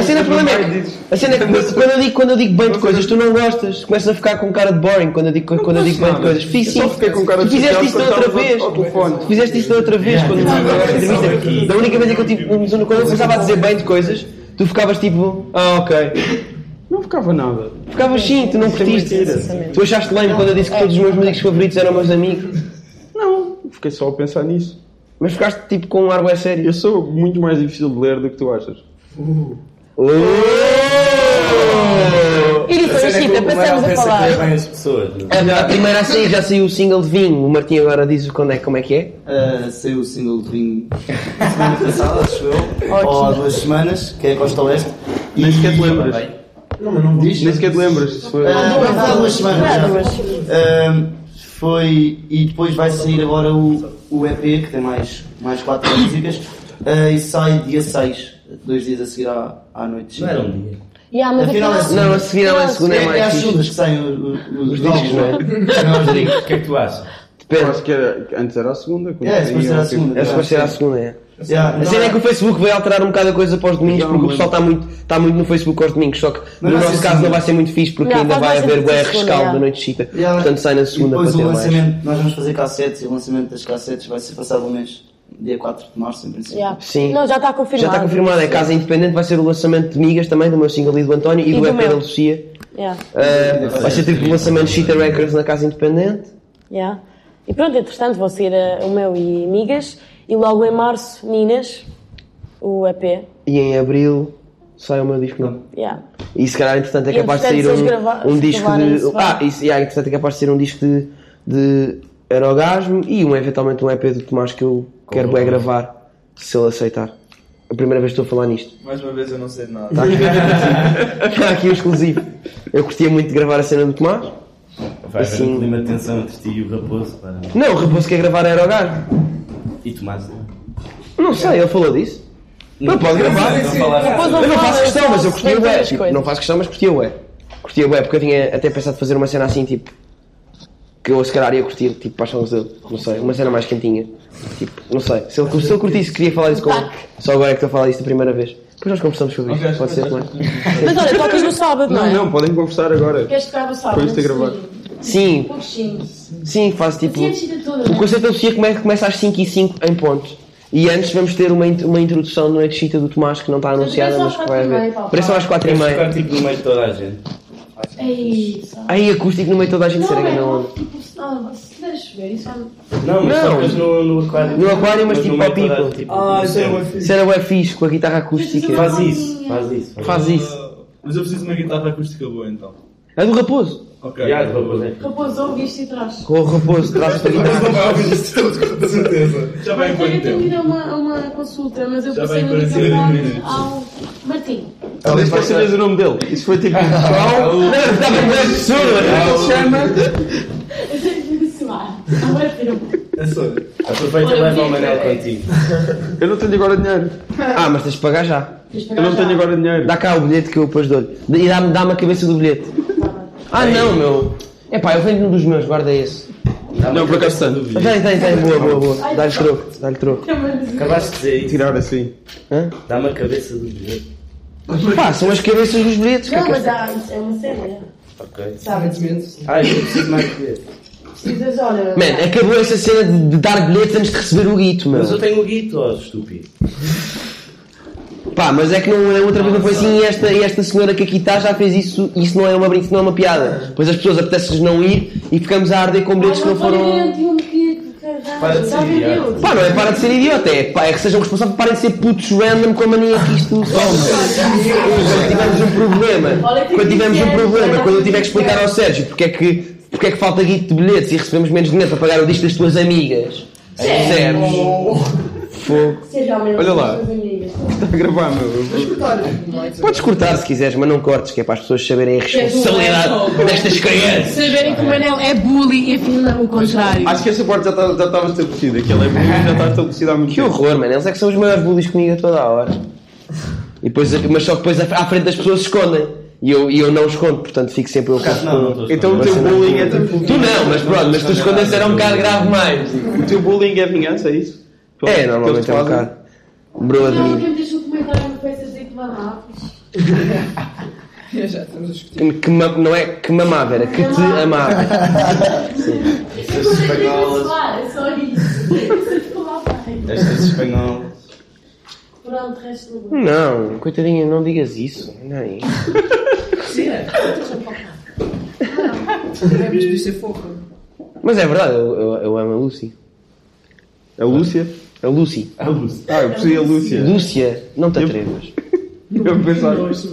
[SPEAKER 4] que quando eu digo bem de coisas, tu não gostas. Começas a ficar com cara de boring quando eu digo bem de coisas. Fiz sim.
[SPEAKER 2] Só fiquei com cara de
[SPEAKER 4] Tu fizeste isso da outra vez.
[SPEAKER 2] ao telefone.
[SPEAKER 4] Tu fizeste isso da outra vez quando entrevista. Da única vez que eu tive. Quando eu começava a dizer bem de coisas, tu ficavas tipo, ok.
[SPEAKER 2] Não ficava nada.
[SPEAKER 4] Ficavas sim, tu não curtiste. Tu achaste lame quando eu disse que todos os meus músicos favoritos eram meus amigos.
[SPEAKER 2] Não, fiquei só a pensar nisso.
[SPEAKER 4] Mas ficaste tipo com um ar bué sério.
[SPEAKER 2] Eu sou muito mais difícil de ler do que tu achas.
[SPEAKER 6] E depois, Chita, passamos a falar.
[SPEAKER 4] A primeira a sair já saiu o single de vinho. O Martim agora diz como é que é.
[SPEAKER 9] Saiu o single de vinho semana passada, acho eu. Ou há 2 semanas, que é a Costa Oeste.
[SPEAKER 2] Nem sequer te lembras.
[SPEAKER 9] Diz?
[SPEAKER 2] Nem sequer te lembras.
[SPEAKER 9] Há 2 semanas. Foi. E depois vai sair agora o EP, que tem mais 4 músicas. E sai dia 6, 2 dias a seguir à noite.
[SPEAKER 5] Não era um dia.
[SPEAKER 6] Mas
[SPEAKER 4] não, a seguir a segunda é mais
[SPEAKER 9] as
[SPEAKER 4] fixe.
[SPEAKER 9] segundas que saem os discos,
[SPEAKER 4] não é?
[SPEAKER 5] O que é que tu achas?
[SPEAKER 2] Eu acho que antes era a segunda.
[SPEAKER 9] Depois era a segunda.
[SPEAKER 4] É suposto ser a segunda, é.
[SPEAKER 9] A
[SPEAKER 4] cena é que o Facebook vai alterar um bocado a coisa para os domingos, porque o pessoal está muito no Facebook aos domingos, só que no nosso caso não vai ser muito fixe, porque ainda vai haver bué rescaldo da noite chita. Portanto sai na segunda para ter mais.
[SPEAKER 9] Nós vamos fazer cassetes, e o lançamento das cassetes vai ser passado um mês, dia 4 de março em princípio.
[SPEAKER 4] Sim.
[SPEAKER 6] Não, já está confirmado.
[SPEAKER 4] Já está confirmado, é Casa Independente, vai ser o lançamento de Migas também, do meu single e do António, e do EP da Lucia. Vai ser tipo o lançamento de Cheetah Records na Casa Independente.
[SPEAKER 6] E pronto, entretanto vou ser o meu e Migas, e logo em março, Ninas, o EP.
[SPEAKER 4] E em abril sai o meu disco novo. E se calhar, entretanto, é capaz de sair um disco de... entretanto, é capaz de ser um disco de Aerogasmo e eventualmente um EP do Tomás que eu quero bem gravar, se ele aceitar. A primeira vez que estou a falar nisto.
[SPEAKER 3] Mais uma vez eu não sei de nada.
[SPEAKER 4] Está aqui um exclusivo. Eu curtia muito de gravar a cena do Tomás.
[SPEAKER 5] Vai haver um clima de tensão entre ti e o Raposo.
[SPEAKER 4] Não, o Raposo quer gravar Aerogasmo.
[SPEAKER 5] E Tomás?
[SPEAKER 4] Não sei, ele falou disso. Não pode gravar. Eu não faço questão, mas eu curtia bué. Tipo, não faço questão, mas curtia bué. Curtia bué, porque eu tinha até pensado fazer uma cena assim, tipo... Que eu se calhar ia curtir, tipo, paixões dele. Não sei, uma cena mais quentinha. Tipo, não sei. Se ele curtisse, queria falar isso com ele. Só agora é que estou a falar isso da primeira vez. Depois nós conversamos sobre isso. Pode ser também.
[SPEAKER 6] Mas olha, tocas no sábado, não é?
[SPEAKER 2] Não, podem conversar agora.
[SPEAKER 6] Queres tocar no sábado?
[SPEAKER 2] Foi isto a gravar.
[SPEAKER 4] Sim. Sim, faço tipo... O concerto da Lucia começa às 5h05 em ponto. E antes vamos ter uma introdução no Noite Chita do Tomás, que não está anunciada, mas que vai haver. Parece às 4h30.
[SPEAKER 5] Vai ficar tipo no meio de toda a gente.
[SPEAKER 4] Aí, acústico no meio de toda a gente, será que não?
[SPEAKER 8] Se der chover, isso
[SPEAKER 5] não, mas tocas no aquário.
[SPEAKER 4] No aquário, mas tipo para people.
[SPEAKER 5] Isso
[SPEAKER 4] era bué fixe, com a guitarra acústica.
[SPEAKER 5] Faz isso.
[SPEAKER 3] Mas eu preciso de uma guitarra acústica boa então.
[SPEAKER 4] É do Raposo.
[SPEAKER 3] Ok.
[SPEAKER 8] Raposo, ouviste e traz.
[SPEAKER 4] Com o Raposo, traz a guitarra.
[SPEAKER 3] Com certeza. Já vai em quanto
[SPEAKER 8] tempo? Eu tenho ido a uma consulta, mas eu passei no microfone ao Martim.
[SPEAKER 2] Nem sequer sabias o nome dele. Isso foi tipo...
[SPEAKER 4] Não, estava com a pessoa.
[SPEAKER 2] Ele chama...
[SPEAKER 8] Eu tenho que me soar. Agora filho.
[SPEAKER 5] Aproveita e leva o Manel contigo.
[SPEAKER 2] Eu não tenho agora dinheiro.
[SPEAKER 4] Mas tens de pagar já.
[SPEAKER 2] Eu não tenho agora dinheiro.
[SPEAKER 4] Dá cá o bilhete que eu depois dou-lhe. E dá-me a cabeça do bilhete. Não, meu. Epá, eu vendo um dos meus, guarda esse.
[SPEAKER 2] Não, por acaso tanto.
[SPEAKER 4] Tem, boa. Dá-lhe troco.
[SPEAKER 5] Acabaste de dizer isso.
[SPEAKER 2] Tirar assim.
[SPEAKER 5] Dá-me a cabeça do bilhete.
[SPEAKER 4] Pá, são as cabeças dos bilhetes.
[SPEAKER 8] Não, mas é uma cena.
[SPEAKER 5] Ok.
[SPEAKER 8] Sabes?
[SPEAKER 5] Eu preciso mais bilhete.
[SPEAKER 8] Precisas, olha...
[SPEAKER 4] Man, acabou essa cena de dar bilhetes antes de receber o guito, meu.
[SPEAKER 5] Mas eu tenho o guito, estúpido.
[SPEAKER 4] Pá, mas é que não, outra vez não foi assim e esta senhora que aqui está já fez isso e isso não é uma brincadeira, não é uma piada. Pois as pessoas apetecem-lhes não ir e ficamos a arder com bilhetes que não foram...
[SPEAKER 5] Para de ser idiota.
[SPEAKER 4] Pá, não é para de ser idiota, é que sejam responsáveis, parem de ser putos random com a mania que isto soma. Quando tivermos um problema, quando eu tiver que explicar ao Sérgio porque é que falta guito de bilhetes e recebemos menos dinheiro para pagar o disco das tuas amigas. Sérgio. Fogo.
[SPEAKER 2] Olha lá. Está a gravar, meu.
[SPEAKER 4] Podes cortar se quiseres, mas não cortes, que é para as pessoas saberem a responsabilidade destas crianças.
[SPEAKER 6] Saberem que o Manel é bully e afinal o contrário.
[SPEAKER 2] Acho que essa parte já estava estabelecida, que ele é bully e já está estabelecida há muito tempo.
[SPEAKER 4] Que horror, mano. Eles é que são os maiores bullies comigo a toda a hora. E depois, mas só que depois à frente das pessoas se escondem. E eu não escondo, portanto fico sempre eu com...
[SPEAKER 2] Então o teu bullying é tipo...
[SPEAKER 4] Tu não, mas pronto, mas tu escondes era um bocado grave mais.
[SPEAKER 2] O teu bullying é vingança, é isso?
[SPEAKER 4] É, normalmente é um bocado. Broa de
[SPEAKER 8] Não,
[SPEAKER 4] mim.
[SPEAKER 8] quem me deixa um comentário no peças de que mamavas.
[SPEAKER 10] Já estamos a discutir.
[SPEAKER 4] Não é que mamava, era que te amava. Sim.
[SPEAKER 8] É só isso.
[SPEAKER 5] Estas espanholas.
[SPEAKER 8] Pronto, resto do
[SPEAKER 4] Não, coitadinha, não digas isso. Não.
[SPEAKER 10] Sim, é. Devemos de ser fofa.
[SPEAKER 4] Mas é verdade, eu amo a Lucy.
[SPEAKER 2] A Lúcia?
[SPEAKER 4] A Lucy.
[SPEAKER 2] Eu percebi a Lúcia.
[SPEAKER 4] Lúcia, não te atrevas.
[SPEAKER 2] Eu pensava...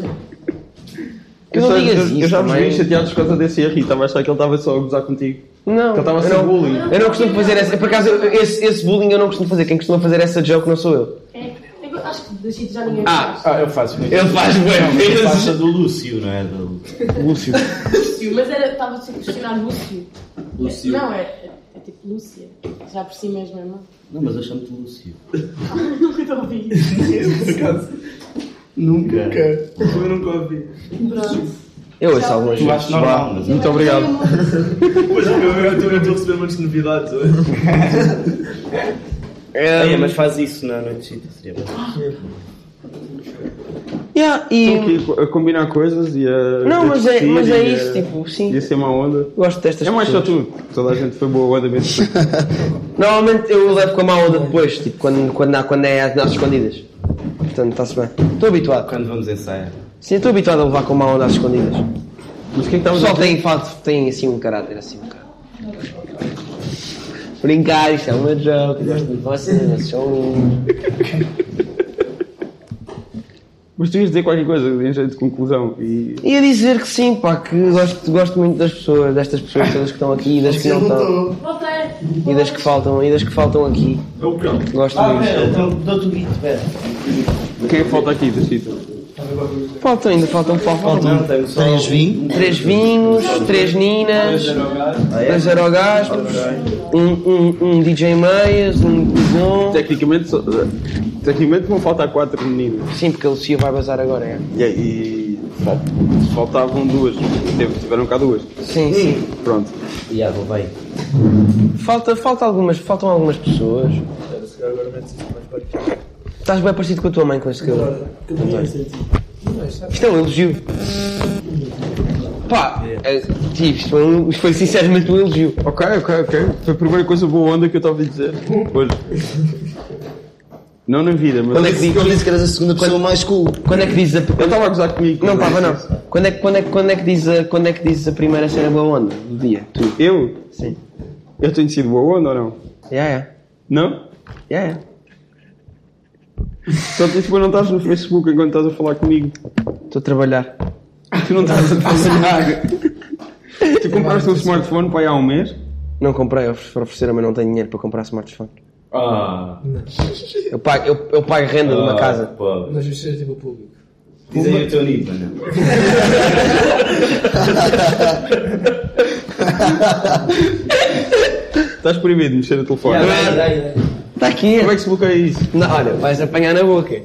[SPEAKER 4] Não digas isso.
[SPEAKER 2] Eu já vos vi
[SPEAKER 4] também.
[SPEAKER 2] chateados por causa desse erro e estava a achar que ele estava só a gozar contigo.
[SPEAKER 4] Não,
[SPEAKER 2] Que ele estava a ser bullying.
[SPEAKER 4] Eu não costumo fazer essa. Por acaso, esse bullying eu não costumo fazer. Quem costuma fazer essa joke não sou eu.
[SPEAKER 8] Eu acho que da Chita já ninguém faz.
[SPEAKER 3] Eu faço.
[SPEAKER 4] Ele faz bem
[SPEAKER 5] Ele
[SPEAKER 4] vezes.
[SPEAKER 5] passa do Lúcio, não é? Do...
[SPEAKER 2] Lúcio.
[SPEAKER 8] Lúcio, mas estava-se a questionar Lúcio. Não, é tipo Lúcia. Já por si mesmo, é não?
[SPEAKER 5] Não, mas eu chamo-te Lúcio.
[SPEAKER 8] Nunca estou a ouvir isso.
[SPEAKER 3] Por acaso. Nunca. Eu nunca ouvi.
[SPEAKER 8] Pronto.
[SPEAKER 4] Eu ouço algumas
[SPEAKER 5] Tu
[SPEAKER 4] vezes.
[SPEAKER 5] achas normal, mas...
[SPEAKER 2] Muito obrigado.
[SPEAKER 3] Pois eu estou a receber muitas novidades hoje.
[SPEAKER 5] Mas faz isso na noite de Chita, seria bom.
[SPEAKER 2] Estou aqui a combinar coisas e a...
[SPEAKER 4] Não, mas é
[SPEAKER 2] e
[SPEAKER 4] isso, tipo, sim.
[SPEAKER 2] E a ser má onda.
[SPEAKER 4] Gosto destas
[SPEAKER 2] É mais só
[SPEAKER 4] pessoas.
[SPEAKER 2] tu. Toda a gente foi boa onda mesmo.
[SPEAKER 4] Normalmente eu levo com a má onda depois, tipo, quando é às escondidas. Portanto, está-se bem. Estou habituado.
[SPEAKER 5] Quando vamos ensaiar.
[SPEAKER 4] Sim, estou habituado a levar com má onda às escondidas.
[SPEAKER 2] Mas o que é que
[SPEAKER 4] O
[SPEAKER 2] estavas
[SPEAKER 4] pessoal
[SPEAKER 2] a dizer?
[SPEAKER 4] tem assim um caráter, assim um bocado. Brincar, isto é uma joke, gosto de vocês, vocês são lindos.
[SPEAKER 2] Mas tu ias dizer qualquer coisa em jeito de conclusão e...
[SPEAKER 4] Ia dizer que sim, pá, que gosto muito das pessoas, destas pessoas todas que estão aqui e das que não estão.
[SPEAKER 8] Voltei.
[SPEAKER 4] E das que faltam aqui. Gosto muito.
[SPEAKER 9] Então, dou-te o beat, espera.
[SPEAKER 2] Quem é que falta aqui da Chita?
[SPEAKER 4] Faltam.
[SPEAKER 9] Três vinhos.
[SPEAKER 4] 3 vinhos, 3 ninas, 2 aerogasmos, um DJ Meias, um bom.
[SPEAKER 2] Tecnicamente vão faltar 4 meninos.
[SPEAKER 4] Sim, porque a Lucia vai bazar agora, é.
[SPEAKER 2] E faltavam 2. Tiveram cá 2.
[SPEAKER 4] Sim.
[SPEAKER 2] Pronto.
[SPEAKER 5] E a vai.
[SPEAKER 4] Faltam algumas pessoas. Estás bem parecido com a tua mãe com esse cabelo. Isto é um elogio. Pá, isto foi sinceramente um elogio.
[SPEAKER 2] Ok. Foi a primeira coisa boa onda que eu estava a dizer. Hoje. Não na vida, mas...
[SPEAKER 4] Quando é que
[SPEAKER 9] Ele disse que eras a segunda pessoa mais cool.
[SPEAKER 4] Quando é que dizes a...
[SPEAKER 2] Ele estava a gozar comigo.
[SPEAKER 4] Não estava, não. Quando é que dizes a primeira cena boa onda do dia? Tu?
[SPEAKER 2] Eu?
[SPEAKER 4] Sim.
[SPEAKER 2] Eu tenho sido boa onda ou não?
[SPEAKER 4] Yeah.
[SPEAKER 2] Não?
[SPEAKER 4] Yeah.
[SPEAKER 2] Só que depois não estás no Facebook enquanto estás a falar comigo.
[SPEAKER 4] Estou a trabalhar.
[SPEAKER 2] Tu não estás a trabalhar. Tu compraste um smartphone para aí há um mês?
[SPEAKER 4] Não comprei, para oferecer, mas não tenho dinheiro para comprar smartphone. Eu pago renda de uma casa.
[SPEAKER 5] Pô.
[SPEAKER 10] Mas isso é tipo o público.
[SPEAKER 5] Diz aí o teu nível, não?
[SPEAKER 2] Estás proibido de mexer no telefone.
[SPEAKER 4] Está aqui.
[SPEAKER 2] Como é que se bloqueia isso?
[SPEAKER 4] Não, olha, vais apanhar na boca.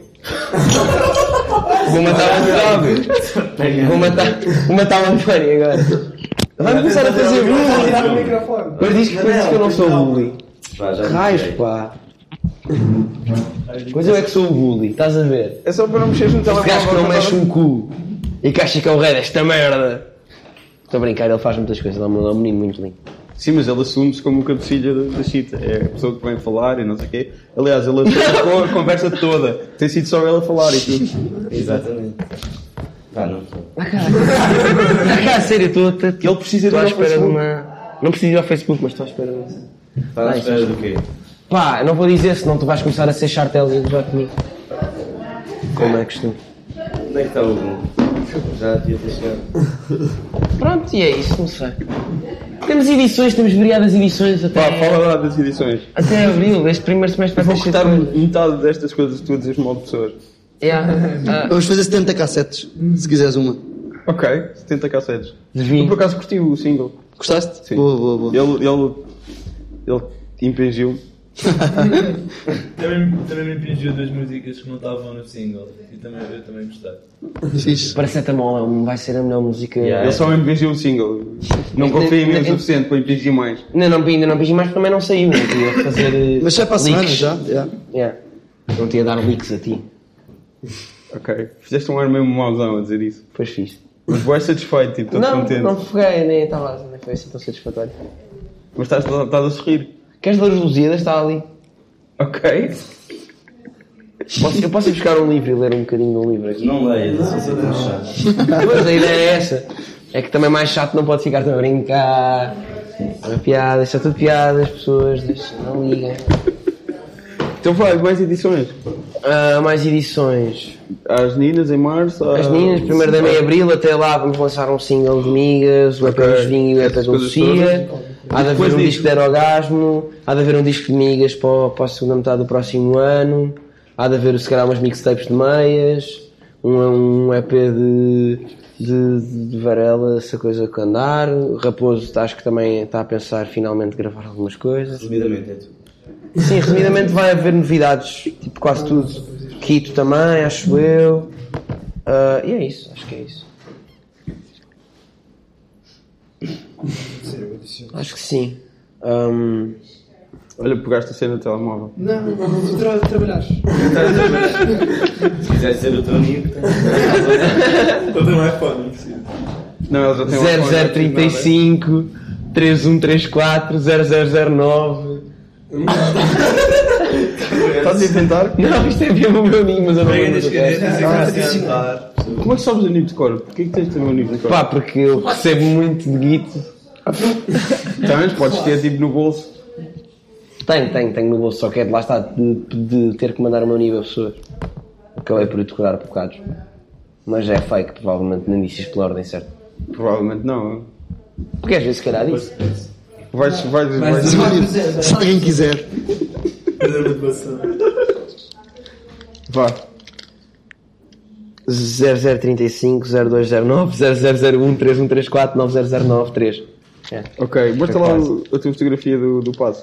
[SPEAKER 4] Vou matar o António. Vou matar o António agora. Vai-me começar a fazer bullying. Mas diz que eu não sou bully. Raios, pá. Pois eu é que sou o bully, estás a ver?
[SPEAKER 2] É só para não mexeres no
[SPEAKER 4] Este
[SPEAKER 2] telemóvel.
[SPEAKER 4] gajo que não mexe um cu e que acha que é o rei desta merda. Estou a brincar, ele faz muitas coisas, ele é um menino muito lindo.
[SPEAKER 2] Sim, mas ele assume-se como o cabecilha da Chita. É a pessoa que vem falar e não sei o quê. Aliás, ele atacou a conversa toda. Tem sido só ele a falar e tudo.
[SPEAKER 5] Exatamente. Não.
[SPEAKER 4] A sério, estou
[SPEAKER 2] Ele precisa
[SPEAKER 4] à
[SPEAKER 2] ir ao
[SPEAKER 4] espera de
[SPEAKER 2] Facebook.
[SPEAKER 4] uma... Não preciso ir ao Facebook, mas estou à espera de uma...
[SPEAKER 5] Estás à espera do quê?
[SPEAKER 4] Pá, não vou dizer, senão tu vais começar a ser chartel e já comigo. Como é costume.
[SPEAKER 5] Onde é que está o Hugo? Já devia ter chegado.
[SPEAKER 4] Pronto, e é isso, não sei. Temos edições, temos variadas edições até...
[SPEAKER 2] Pá, fala lá das edições.
[SPEAKER 4] Até abril, este primeiro semestre vai
[SPEAKER 2] Vou
[SPEAKER 4] ser
[SPEAKER 2] cortar
[SPEAKER 4] cheio de coisas.
[SPEAKER 2] metade destas coisas que tu a dizeres mal de pessoas.
[SPEAKER 9] Vamos fazer 70 cassetes, se quiseres uma.
[SPEAKER 2] Ok, 70 cassetes.
[SPEAKER 4] Devia.
[SPEAKER 2] Eu por acaso curti o single.
[SPEAKER 9] Gostaste?
[SPEAKER 2] Sim.
[SPEAKER 9] Boa.
[SPEAKER 2] Ele impingiu
[SPEAKER 3] Também me impingiu 2 músicas que não estavam no single. E eu também gostei.
[SPEAKER 4] Paracetamol vai ser a melhor música.
[SPEAKER 2] Ele só me impingiu o single. Não confio em mim o suficiente para impingir mais.
[SPEAKER 4] Ainda não impingi mais porque também não saiu. Não tinha fazer.
[SPEAKER 9] Mas já é para a semana,
[SPEAKER 4] leaks.
[SPEAKER 9] já.
[SPEAKER 4] Não tinha dar leaks a ti.
[SPEAKER 2] Ok. Fizeste um ar mesmo mauzão a dizer isso.
[SPEAKER 4] Pois fiz.
[SPEAKER 2] Mas vais satisfeito, tipo, todo contente.
[SPEAKER 4] Não foguei, nem foi assim tão satisfatório.
[SPEAKER 2] Mas estás a sorrir.
[SPEAKER 4] Queres ler os Lusíadas? Está ali.
[SPEAKER 2] Ok.
[SPEAKER 4] Eu posso ir buscar um livro e ler um bocadinho do livro aqui?
[SPEAKER 5] Não leias, isso é tão chato.
[SPEAKER 4] Pois, a ideia é essa. É que também mais chato não pode ficar a brincar. É uma piada, isto é tudo piada, as pessoas não ligam.
[SPEAKER 2] Então vai, mais edições.
[SPEAKER 4] Mais edições.
[SPEAKER 2] As Ninas em março.
[SPEAKER 4] As Ninas, primeiro de meio de abril, até lá vamos lançar um single de Migas, o EP dos Vinho e o EP da Lucia. Há de haver um disco de Aerogasmo, há de haver um disco de Migas para a segunda metade do próximo ano, há de haver se calhar umas mixtapes de meias, um EP de Varela, essa coisa que andar. Raposo acho que também está a pensar finalmente gravar algumas coisas.
[SPEAKER 5] Resumidamente é tudo.
[SPEAKER 4] Sim, resumidamente vai haver novidades, tipo quase tudo. Quito também, acho eu. E é isso, acho que é isso. Acho que sim.
[SPEAKER 2] Olha, pegaste a cena do telemóvel.
[SPEAKER 10] Não, vou trabalhar.
[SPEAKER 5] Se quiser ser o teu amigo,
[SPEAKER 3] Eu tenho um iPhone, não precisa.
[SPEAKER 2] Não, ele já tem
[SPEAKER 4] 0035 3134 0009.
[SPEAKER 2] Estás a inventar?
[SPEAKER 4] Não, isto é mesmo o meu ninho, mas eu não lembro.
[SPEAKER 2] Como é que sabes o nível de cor? Porquê que tens de ter o nível de cor?
[SPEAKER 4] Pá, porque eu recebo muito de guito.
[SPEAKER 2] Tens, podes ter tipo no bolso.
[SPEAKER 4] Tenho no bolso, só que é de lá está, de ter que mandar o meu nível a pessoas. Acabei por decorar por bocados. Mas é fake, provavelmente nem disse isto pela ordem certa.
[SPEAKER 2] Provavelmente não.
[SPEAKER 4] Porque às vezes se calhar disse.
[SPEAKER 2] Vais.
[SPEAKER 9] Se alguém quiser.
[SPEAKER 2] Vá.
[SPEAKER 4] 0035 0209 0001 3134 90093.
[SPEAKER 2] Ok, mostra lá a tua fotografia do passo.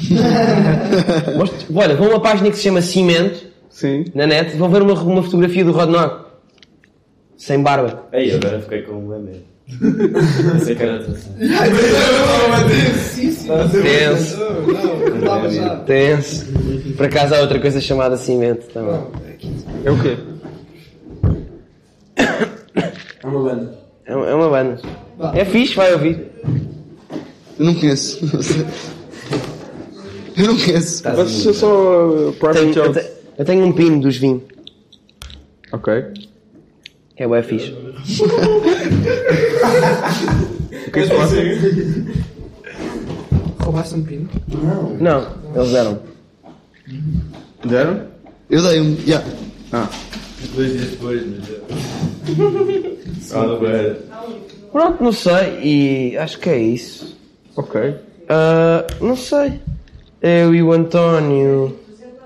[SPEAKER 4] Olha, vão a uma página que se chama Cimento.
[SPEAKER 2] Sim.
[SPEAKER 4] Na net, vão ver uma fotografia do Rodnog. Sem barba.
[SPEAKER 5] Ei, agora fiquei com um medo. Sei que era
[SPEAKER 4] Tenso. Por acaso há outra coisa chamada Cimento também.
[SPEAKER 2] É o quê?
[SPEAKER 10] É uma banda.
[SPEAKER 4] É uma banda. É fixe, vai ouvir.
[SPEAKER 9] Eu não conheço. Eu não conheço.
[SPEAKER 2] Mas é só private jokes.
[SPEAKER 4] Eu tenho um pino dos vinhos.
[SPEAKER 2] Ok.
[SPEAKER 4] É bué fixe.
[SPEAKER 2] O que é que se passa?
[SPEAKER 10] Roubaste um pino?
[SPEAKER 4] Não, eles deram.
[SPEAKER 2] Deram?
[SPEAKER 9] Eu dei um. Yeah.
[SPEAKER 3] 2 dias depois, mas
[SPEAKER 4] Pronto, não sei. E acho que é isso.
[SPEAKER 2] Ok.
[SPEAKER 4] Não sei. Eu e o António.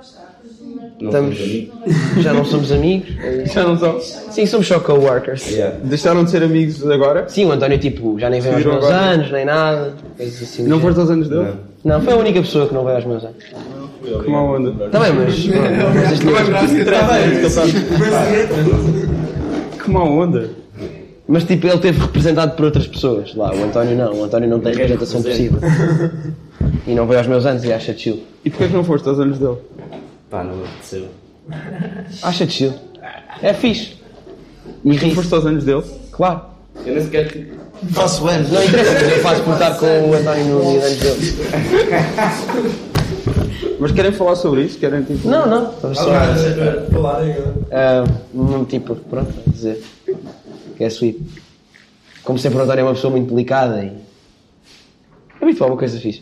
[SPEAKER 4] Já não somos amigos.
[SPEAKER 2] Já não são?
[SPEAKER 4] Sim, somos só co-workers.
[SPEAKER 2] Deixaram de ser amigos agora?
[SPEAKER 4] Sim, o António tipo, já nem veio aos meus anos, nem nada. Assim,
[SPEAKER 2] não foste aos anos dele?
[SPEAKER 4] Não, foi a única pessoa que não veio aos meus anos.
[SPEAKER 2] Que má onda.
[SPEAKER 4] Também, mas...
[SPEAKER 2] Que má onda.
[SPEAKER 4] Mas tipo, ele teve representado por outras pessoas lá. O António não. O António não tem representação possível. E não veio aos meus anos e acha chill.
[SPEAKER 2] E porquê que não foste aos anos dele?
[SPEAKER 5] Pá, não aconteceu.
[SPEAKER 4] Acha chill. É fixe.
[SPEAKER 2] Mas tu foste aos anos dele?
[SPEAKER 4] Claro.
[SPEAKER 5] Eu nem sequer tipo...
[SPEAKER 9] Faço anos.
[SPEAKER 4] Não interessa, mas eu faço por estar com o António no dia de anos dele.
[SPEAKER 2] Mas querem falar sobre isso? Querem tipo...
[SPEAKER 4] Não. Vamos só...
[SPEAKER 3] falarem
[SPEAKER 4] tipo, pronto, a dizer. Que é sweet. Como sempre o António é uma pessoa muito delicada e... É muito uma coisa fixe.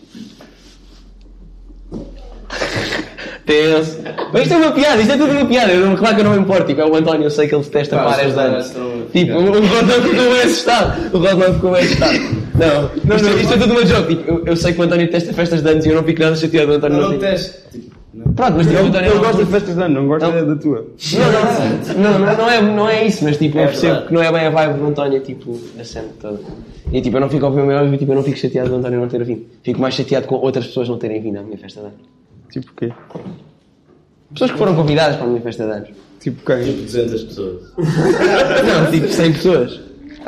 [SPEAKER 4] Tenso. Mas isto é uma piada, isto é tudo uma piada. Claro que eu não me importo. Tipo, é o António, eu sei que ele detesta pares de anos. Tipo, o Rodnão ficou bem assustado. Não, isto é tudo uma joke. Tipo, eu sei que o António detesta festas de anos e eu não fico nada chateado do António.
[SPEAKER 3] Não detesto.
[SPEAKER 4] Pronto, mas tipo, o António
[SPEAKER 2] eu gosto de festas de ano, não gosto da tua.
[SPEAKER 4] Não é isso, mas tipo, eu percebo que não é bem a vibe do António, tipo, a cena toda. E tipo, eu não fico ao meu e tipo, eu não fico chateado do António não ter vindo. Fico mais chateado com outras pessoas não terem vindo à minha festa de ano.
[SPEAKER 2] Tipo o quê?
[SPEAKER 4] Pessoas que foram convidadas para a minha festa de anos.
[SPEAKER 2] Tipo quem?
[SPEAKER 5] Tipo 200 pessoas.
[SPEAKER 4] Não, tipo 100 pessoas.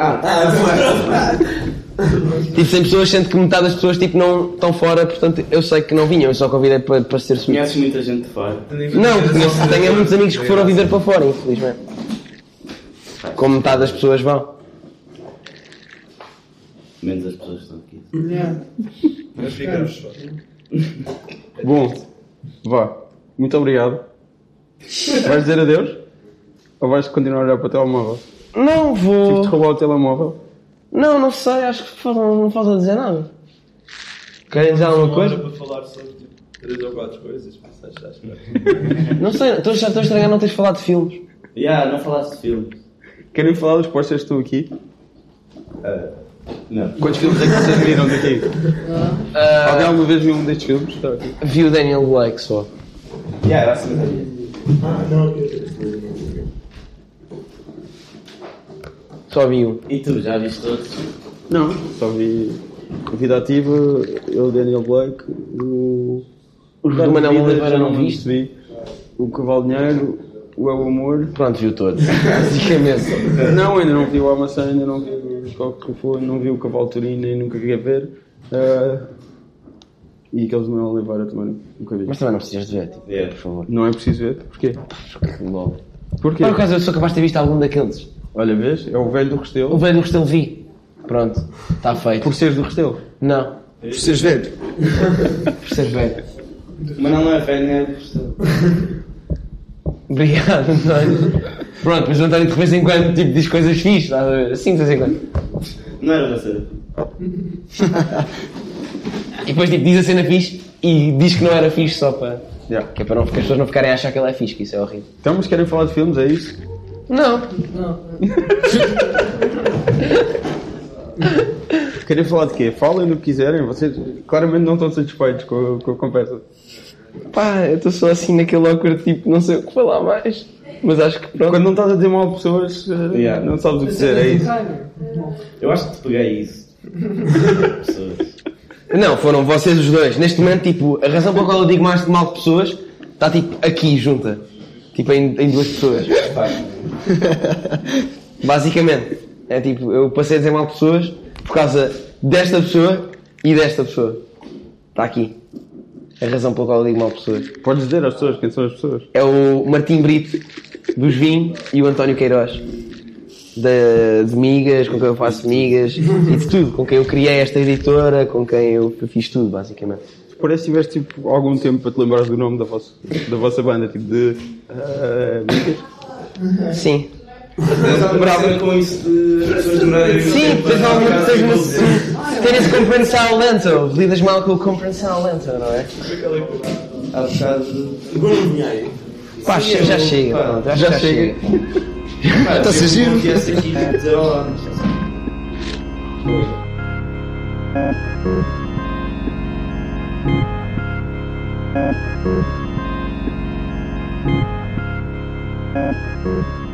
[SPEAKER 4] Tipo 100 pessoas, sendo que metade das pessoas tipo, não estão fora, portanto eu sei que não vinham, eu só convidei para ser suíço.
[SPEAKER 5] Conheces muita gente de fora?
[SPEAKER 4] Não, tenho muitos amigos que foram viver para fora, infelizmente. Como metade das pessoas vão.
[SPEAKER 5] Menos as pessoas que estão aqui.
[SPEAKER 3] Mas ficamos.
[SPEAKER 2] Bom, vá. Muito obrigado. Vais dizer adeus? Ou vais continuar a olhar para o telemóvel?
[SPEAKER 4] Não vou.
[SPEAKER 2] Tive de roubar o telemóvel?
[SPEAKER 4] Não sei, acho que não falta dizer nada. Querem dizer alguma coisa?
[SPEAKER 3] Para falar sobre tipo 3 ou 4 coisas, mas acho que
[SPEAKER 4] não sei, estou a estranhar não teres falado de filmes.
[SPEAKER 5] Não falaste de filmes.
[SPEAKER 2] Querem falar dos posters que estão aqui?
[SPEAKER 5] Não.
[SPEAKER 2] Quantos filmes é que vocês viram daqui? Alguém alguma vez viu um destes filmes? Está aqui.
[SPEAKER 4] Vi o Daniel Blake só.
[SPEAKER 5] Era assim.
[SPEAKER 4] Só vi um.
[SPEAKER 5] E tu, já viste todos?
[SPEAKER 2] Não, só vi a Vida Ativa, o Daniel Blake,
[SPEAKER 4] Os do Manuel Oliveira não viste?
[SPEAKER 2] Vi o Cavalo de Dinheiro, o É o Amor.
[SPEAKER 4] Pronto, viu todos. Basicamente.
[SPEAKER 2] Não, ainda não vi o Almaçã, ainda não vi o Coque que foi, não vi o Cavalo de Turino, nem nunca queria ver. E aqueles do Manuel Oliveira também nunca vi.
[SPEAKER 4] Mas também não precisas de ver, tipo, por favor.
[SPEAKER 2] Não é preciso ver? Porquê?
[SPEAKER 4] Porque logo.
[SPEAKER 2] Porquê?
[SPEAKER 4] Por acaso eu sou capaz de ter visto algum daqueles.
[SPEAKER 2] Olha, vês? É o velho do Restelo.
[SPEAKER 4] O velho do Restelo vi. Pronto, está feito.
[SPEAKER 2] Por seres do Restelo?
[SPEAKER 4] Não.
[SPEAKER 2] Por seres velho?
[SPEAKER 4] Por seres velho.
[SPEAKER 5] Mas não é velho, não é Restelo.
[SPEAKER 4] Obrigado, António. Pronto, mas o António de vez em quando tipo, diz coisas fixes, estás a ver? Assim de vez em quando.
[SPEAKER 5] Não era você.
[SPEAKER 4] E depois tipo, diz a cena fixe e diz que não era fixe só para...
[SPEAKER 2] Yeah.
[SPEAKER 4] Que é para as pessoas não ficarem a achar que ele é fixe, que isso é horrível.
[SPEAKER 2] Então, mas querem falar de filmes, é isso?
[SPEAKER 4] Não.
[SPEAKER 2] Querem falar de quê? Falem do que quiserem, vocês claramente não estão satisfeitos com a conversa.
[SPEAKER 4] Pá, eu estou só assim naquele awkward tipo, não sei o que falar mais. Mas acho que pronto.
[SPEAKER 2] Quando não estás a dizer mal de pessoas, não sabes o que dizer, é isso.
[SPEAKER 5] Eu acho que te peguei isso. Pessoas.
[SPEAKER 4] Não, foram vocês os dois. Neste momento, tipo, a razão pela qual eu digo mais de mal de pessoas está tipo aqui junta. Tipo em duas pessoas. Basicamente. É tipo, eu passei a dizer mal de pessoas por causa desta pessoa e desta pessoa. Está aqui. A razão pela qual eu digo mal de pessoas.
[SPEAKER 2] Podes dizer às pessoas quem são as pessoas?
[SPEAKER 4] É o Martim Brito, dos Vinhos, e o António Queiroz. De migas, com quem eu faço migas e de tudo, com quem eu criei esta editora, com quem eu fiz tudo, basicamente.
[SPEAKER 2] Parece que tiveste tipo, algum tempo para te lembrares do nome da vossa banda, tipo de migas?
[SPEAKER 4] Sim.
[SPEAKER 5] Lembrava com isso de pessoas demorarem.
[SPEAKER 4] Sim, tens esse compreensão lento, lidas mal com o compreensão lento, não é?
[SPEAKER 5] Há bocado.
[SPEAKER 4] Pá, já chega, pronto, já chega.
[SPEAKER 5] Está-se a giro. Que essa aqui dizer olá.
[SPEAKER 11] Thank you.